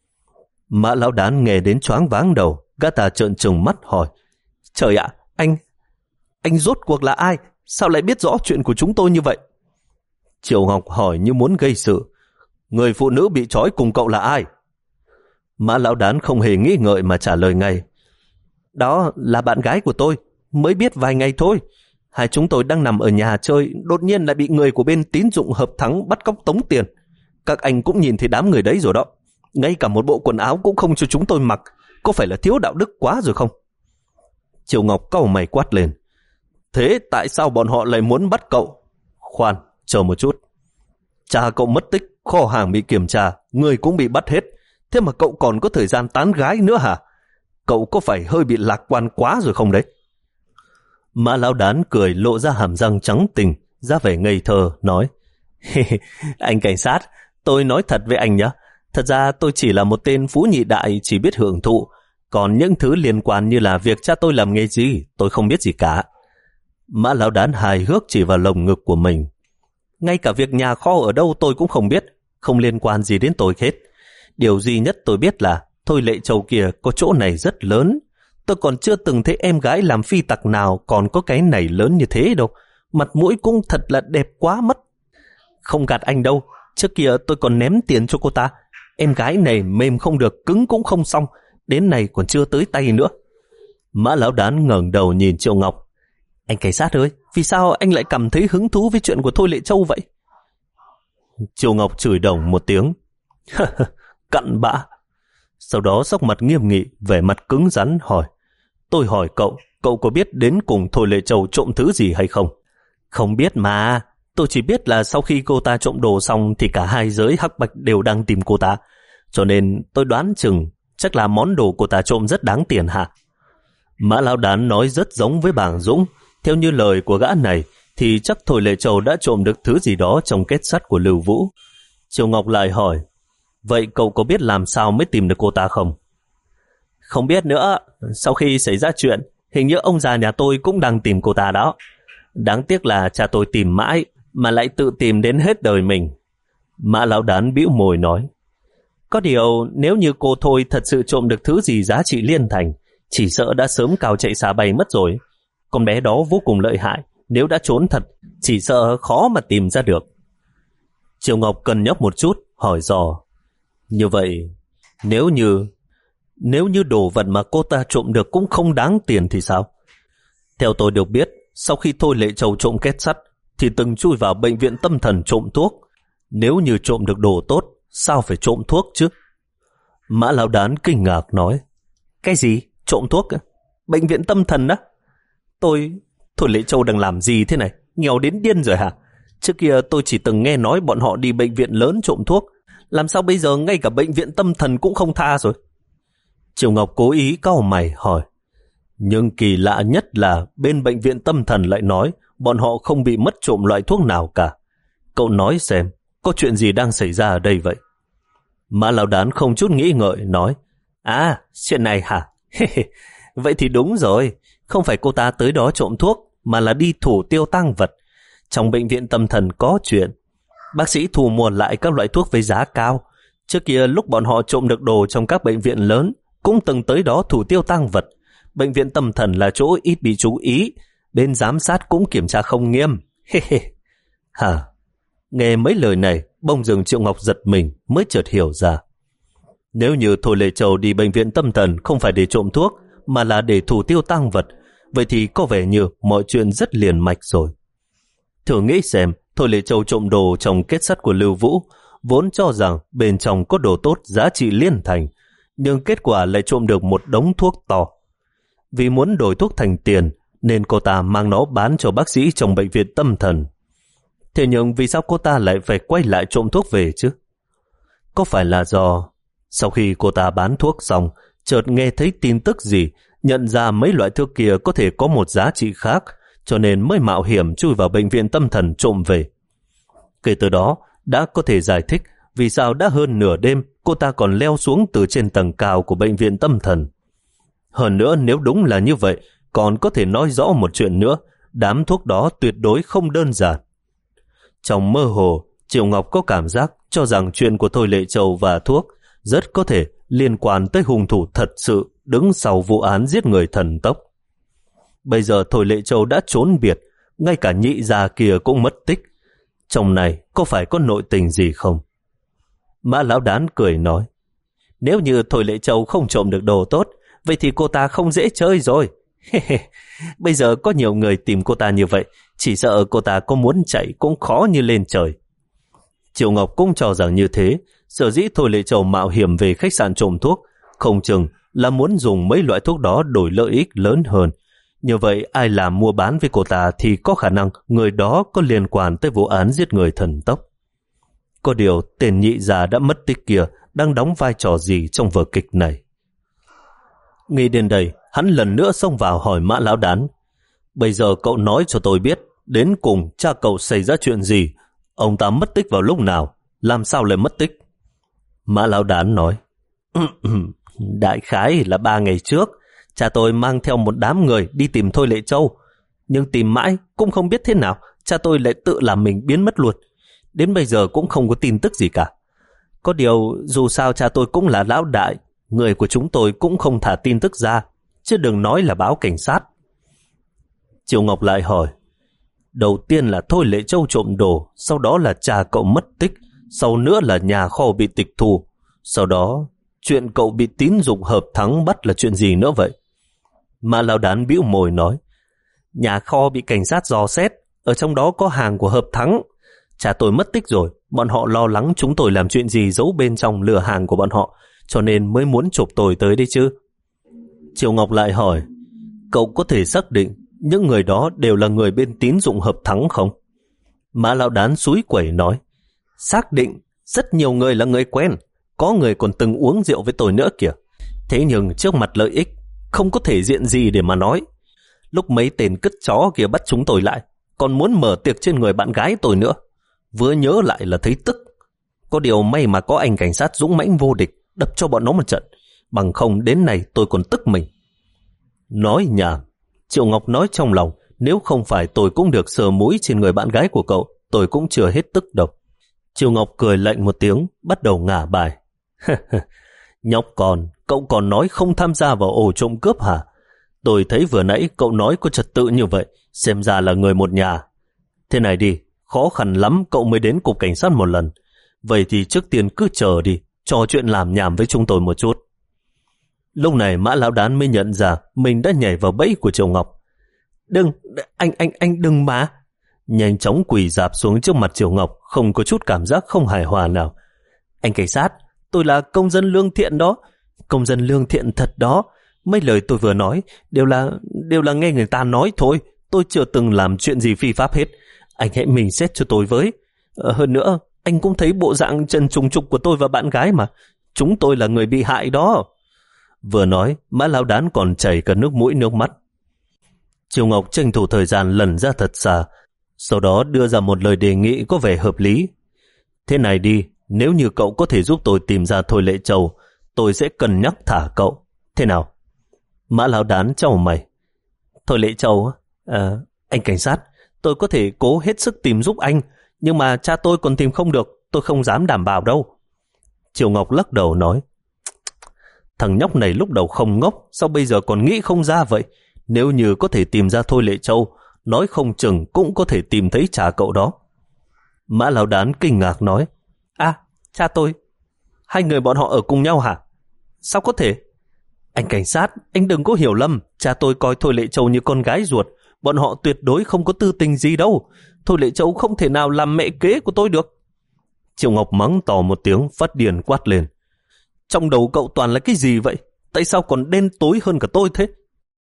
Mã Lão Đán nghe đến choáng váng đầu, gã ta trợn trừng mắt hỏi: Trời ạ, anh, anh rốt cuộc là ai? Sao lại biết rõ chuyện của chúng tôi như vậy? Triệu Ngọc hỏi như muốn gây sự: Người phụ nữ bị trói cùng cậu là ai? Mã Lão Đán không hề nghĩ ngợi mà trả lời ngay: Đó là bạn gái của tôi, mới biết vài ngày thôi. Hai chúng tôi đang nằm ở nhà chơi, đột nhiên lại bị người của bên tín dụng Hợp Thắng bắt cóc tống tiền. Các anh cũng nhìn thấy đám người đấy rồi đó. Ngay cả một bộ quần áo cũng không cho chúng tôi mặc, có phải là thiếu đạo đức quá rồi không? Triệu Ngọc cau mày quát lên: Thế tại sao bọn họ lại muốn bắt cậu? Khoan, chờ một chút. Cha cậu mất tích, kho hàng bị kiểm tra, người cũng bị bắt hết. Thế mà cậu còn có thời gian tán gái nữa hả? Cậu có phải hơi bị lạc quan quá rồi không đấy? Mã Lão Đán cười lộ ra hàm răng trắng tình, ra vẻ ngây thơ, nói: Anh cảnh sát, tôi nói thật với anh nhé. Thật ra tôi chỉ là một tên phú nhị đại chỉ biết hưởng thụ, còn những thứ liên quan như là việc cha tôi làm nghề gì, tôi không biết gì cả. Mã Lão Đán hài hước chỉ vào lồng ngực của mình: Ngay cả việc nhà kho ở đâu tôi cũng không biết, không liên quan gì đến tôi hết. Điều duy nhất tôi biết là Thôi Lệ Châu kia có chỗ này rất lớn. Tôi còn chưa từng thấy em gái làm phi tặc nào còn có cái này lớn như thế đâu. Mặt mũi cũng thật là đẹp quá mất. Không gạt anh đâu, trước kia tôi còn ném tiền cho cô ta. Em gái này mềm không được, cứng cũng không xong, đến này còn chưa tới tay nữa. Mã Lão Đán ngẩng đầu nhìn Triệu Ngọc: Anh cảnh sát ơi, vì sao anh lại cảm thấy hứng thú với chuyện của Thôi Lệ Châu vậy? Triệu Ngọc chửi đồng một tiếng: Cặn bã. Sau đó sắc mặt nghiêm nghị, vẻ mặt cứng rắn hỏi: Tôi hỏi cậu, cậu có biết đến cùng Thôi Lệ Châu trộm thứ gì hay không? Không biết mà, tôi chỉ biết là sau khi cô ta trộm đồ xong thì cả hai giới hắc bạch đều đang tìm cô ta. Cho nên tôi đoán chừng chắc là món đồ cô ta trộm rất đáng tiền hả? Mã Lão Đán nói rất giống với Bàng Dũng. Theo như lời của gã này thì chắc Thôi Lệ Châu đã trộm được thứ gì đó trong kết sắt của Lưu Vũ. Triệu Ngọc lại hỏi: Vậy cậu có biết làm sao mới tìm được cô ta không? Không biết nữa, sau khi xảy ra chuyện, hình như ông già nhà tôi cũng đang tìm cô ta đó. Đáng tiếc là cha tôi tìm mãi, mà lại tự tìm đến hết đời mình. Mã Lão Đán bĩu môi nói: Có điều nếu như cô Thôi thật sự trộm được thứ gì giá trị liên thành, chỉ sợ đã sớm cao chạy xa bay mất rồi. Con bé đó vô cùng lợi hại, nếu đã trốn thật, chỉ sợ khó mà tìm ra được. Triệu Ngọc cân nhắc một chút, hỏi dò. Như vậy, nếu như nếu như đồ vật mà cô ta trộm được cũng không đáng tiền thì sao? Theo tôi được biết, sau khi Thôi Lệ Châu trộm két sắt thì từng chui vào bệnh viện tâm thần trộm thuốc. Nếu như trộm được đồ tốt, sao phải trộm thuốc chứ? Mã Lão Đán kinh ngạc nói. Cái gì? Trộm thuốc? Bệnh viện tâm thần á? Tôi... Thôi Lệ Châu đang làm gì thế này? Nghèo đến điên rồi hả? Trước kia tôi chỉ từng nghe nói bọn họ đi bệnh viện lớn trộm thuốc. Làm sao bây giờ ngay cả bệnh viện tâm thần cũng không tha rồi? Triệu Ngọc cố ý cau mày hỏi. Nhưng kỳ lạ nhất là bên bệnh viện tâm thần lại nói bọn họ không bị mất trộm loại thuốc nào cả. Cậu nói xem, có chuyện gì đang xảy ra ở đây vậy? Mã Lão Đán không chút nghĩ ngợi nói. À, chuyện này hả? Vậy thì đúng rồi, không phải cô ta tới đó trộm thuốc, mà là đi thủ tiêu tang vật. Trong bệnh viện tâm thần có chuyện, bác sĩ thu mua lại các loại thuốc với giá cao. Trước kia lúc bọn họ trộm được đồ trong các bệnh viện lớn, cũng từng tới đó thủ tiêu tang vật. Bệnh viện tâm thần là chỗ ít bị chú ý, bên giám sát cũng kiểm tra không nghiêm. Hả? Nghe mấy lời này, bỗng dưng Triệu Ngọc giật mình mới chợt hiểu ra. Nếu như Thôi Lệ Châu đi bệnh viện tâm thần không phải để trộm thuốc, mà là để thủ tiêu tang vật, vậy thì có vẻ như mọi chuyện rất liền mạch rồi. Thử nghĩ xem, Thôi Lệ Châu trộm đồ trong kết sắt của Lưu Vũ, vốn cho rằng bên trong có đồ tốt giá trị liên thành, nhưng kết quả lại trộm được một đống thuốc to. Vì muốn đổi thuốc thành tiền, nên cô ta mang nó bán cho bác sĩ trong bệnh viện tâm thần. Thế nhưng vì sao cô ta lại phải quay lại trộm thuốc về chứ? Có phải là do sau khi cô ta bán thuốc xong, chợt nghe thấy tin tức gì, nhận ra mấy loại thuốc kia có thể có một giá trị khác, cho nên mới mạo hiểm chui vào bệnh viện tâm thần trộm về. Kể từ đó, đã có thể giải thích vì sao đã hơn nửa đêm cô ta còn leo xuống từ trên tầng cao của bệnh viện tâm thần. Hơn nữa, nếu đúng là như vậy, còn có thể nói rõ một chuyện nữa, đám thuốc đó tuyệt đối không đơn giản. Trong mơ hồ, Triệu Ngọc có cảm giác cho rằng chuyện của Thôi Lệ Châu và thuốc rất có thể liên quan tới hung thủ thật sự đứng sau vụ án giết người thần tốc. Bây giờ Thôi Lệ Châu đã trốn biệt, ngay cả nhị gia kia cũng mất tích. Trong này có phải có nội tình gì không? Mã Lão Đán cười nói. Nếu như Thôi Lệ Châu không trộm được đồ tốt, vậy thì cô ta không dễ chơi rồi. Bây giờ có nhiều người tìm cô ta như vậy, chỉ sợ cô ta có muốn chạy cũng khó như lên trời. Triệu Ngọc cũng cho rằng như thế, sở dĩ Thôi Lệ Châu mạo hiểm về khách sạn trộm thuốc, không chừng là muốn dùng mấy loại thuốc đó đổi lợi ích lớn hơn. Như vậy ai làm mua bán với cô ta thì có khả năng người đó có liên quan tới vụ án giết người thần tốc. Có điều tên nhị già đã mất tích kia đang đóng vai trò gì trong vở kịch này? Nghĩ đến đây, hắn lần nữa xông vào hỏi Mã Lão Đán. Bây giờ cậu nói cho tôi biết, đến cùng cha cậu xảy ra chuyện gì? Ông ta mất tích vào lúc nào? Làm sao lại mất tích? Mã Lão Đán nói. Đại khái là ba ngày trước, cha tôi mang theo một đám người đi tìm Thôi Lệ Châu. Nhưng tìm mãi cũng không biết thế nào, cha tôi lại tự làm mình biến mất luôn. Đến bây giờ cũng không có tin tức gì cả. Có điều dù sao cha tôi cũng là lão đại, người của chúng tôi cũng không thả tin tức ra, chứ đừng nói là báo cảnh sát. Triệu Ngọc lại hỏi. Đầu tiên là Thôi Lệ Châu trộm đồ, sau đó là cha cậu mất tích, sau nữa là nhà kho bị tịch thu. Sau đó, chuyện cậu bị tín dụng hợp thắng bắt là chuyện gì nữa vậy? Mã Lão Đán bĩu môi nói. Nhà kho bị cảnh sát dò xét, ở trong đó có hàng của hợp thắng. Cha tôi mất tích rồi, bọn họ lo lắng chúng tôi làm chuyện gì giấu bên trong lừa hàng của bọn họ, cho nên mới muốn chụp tôi tới đấy chứ. Triệu Ngọc lại hỏi. Cậu có thể xác định những người đó đều là người bên tín dụng hợp thắng không? Mã Lão Đán xúi quẩy nói. Xác định, rất nhiều người là người quen, có người còn từng uống rượu với tôi nữa kìa. Thế nhưng trước mặt lợi ích, không có thể diện gì để mà nói. Lúc mấy tên cứt chó kia bắt chúng tôi lại, còn muốn mở tiệc trên người bạn gái tôi nữa. Vừa nhớ lại là thấy tức. Có điều may mà có anh cảnh sát dũng mãnh vô địch, đập cho bọn nó một trận. Bằng không đến này tôi còn tức mình. Nói nhảm. Triệu Ngọc nói trong lòng, nếu không phải tôi cũng được sờ mũi trên người bạn gái của cậu, tôi cũng chưa hết tức đâu. Triệu Ngọc cười lạnh một tiếng, bắt đầu ngả bài. Nhóc con, cậu còn nói không tham gia vào ổ trộm cướp hả? Tôi thấy vừa nãy cậu nói có trật tự như vậy, xem ra là người một nhà. Thế này đi, khó khăn lắm cậu mới đến cục cảnh sát một lần. Vậy thì trước tiên cứ chờ đi, trò chuyện làm nhảm với chúng tôi một chút. Lúc này Mã Lão Đán mới nhận ra mình đã nhảy vào bẫy của Triệu Ngọc. Đừng, anh, anh, anh đừng mà. Nhanh chóng quỳ rạp xuống trước mặt Triệu Ngọc, không có chút cảm giác không hài hòa nào. Anh cảnh sát, tôi là công dân lương thiện đó. Công dân lương thiện thật đó. Mấy lời tôi vừa nói đều là đều là nghe người ta nói thôi. Tôi chưa từng làm chuyện gì phi pháp hết. Anh hãy mình xét cho tôi với. Ờ, hơn nữa, anh cũng thấy bộ dạng chân trùng trục của tôi và bạn gái mà. Chúng tôi là người bị hại đó. Vừa nói, Mã Lão Đán còn chảy cả nước mũi nước mắt. Triệu Ngọc tranh thủ thời gian lần ra thật xa, sau đó đưa ra một lời đề nghị có vẻ hợp lý. Thế này đi, nếu như cậu có thể giúp tôi tìm ra Thôi Lệ Châu, tôi sẽ cân nhắc thả cậu. Thế nào? Mã Lão Đán chau mày. Thôi Lệ Châu, à, anh cảnh sát, tôi có thể cố hết sức tìm giúp anh, nhưng mà cha tôi còn tìm không được, tôi không dám đảm bảo đâu. Triệu Ngọc lắc đầu nói, thằng nhóc này lúc đầu không ngốc, sao bây giờ còn nghĩ không ra vậy? Nếu như có thể tìm ra Thôi Lệ Châu, nói không chừng cũng có thể tìm thấy cha cậu đó. Mã Lão Đán kinh ngạc nói, à, cha tôi, hai người bọn họ ở cùng nhau hả? Sao có thể? Anh cảnh sát, anh đừng có hiểu lầm, cha tôi coi Thôi Lệ Châu như con gái ruột, bọn họ tuyệt đối không có tư tình gì đâu. Thôi Lệ Châu không thể nào làm mẹ kế của tôi được. Triệu Ngọc mắng to một tiếng, phát điên quát lên. Trong đầu cậu toàn là cái gì vậy? Tại sao còn đen tối hơn cả tôi thế?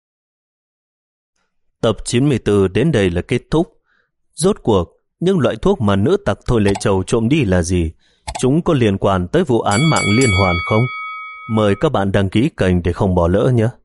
Tập chín mươi tư đến đây là kết thúc. Rốt cuộc, những loại thuốc mà nữ tặc Thôi Lệ Châu trộm đi là gì? Chúng có liên quan tới vụ án mạng liên hoàn không? Mời các bạn đăng ký kênh để không bỏ lỡ nhé.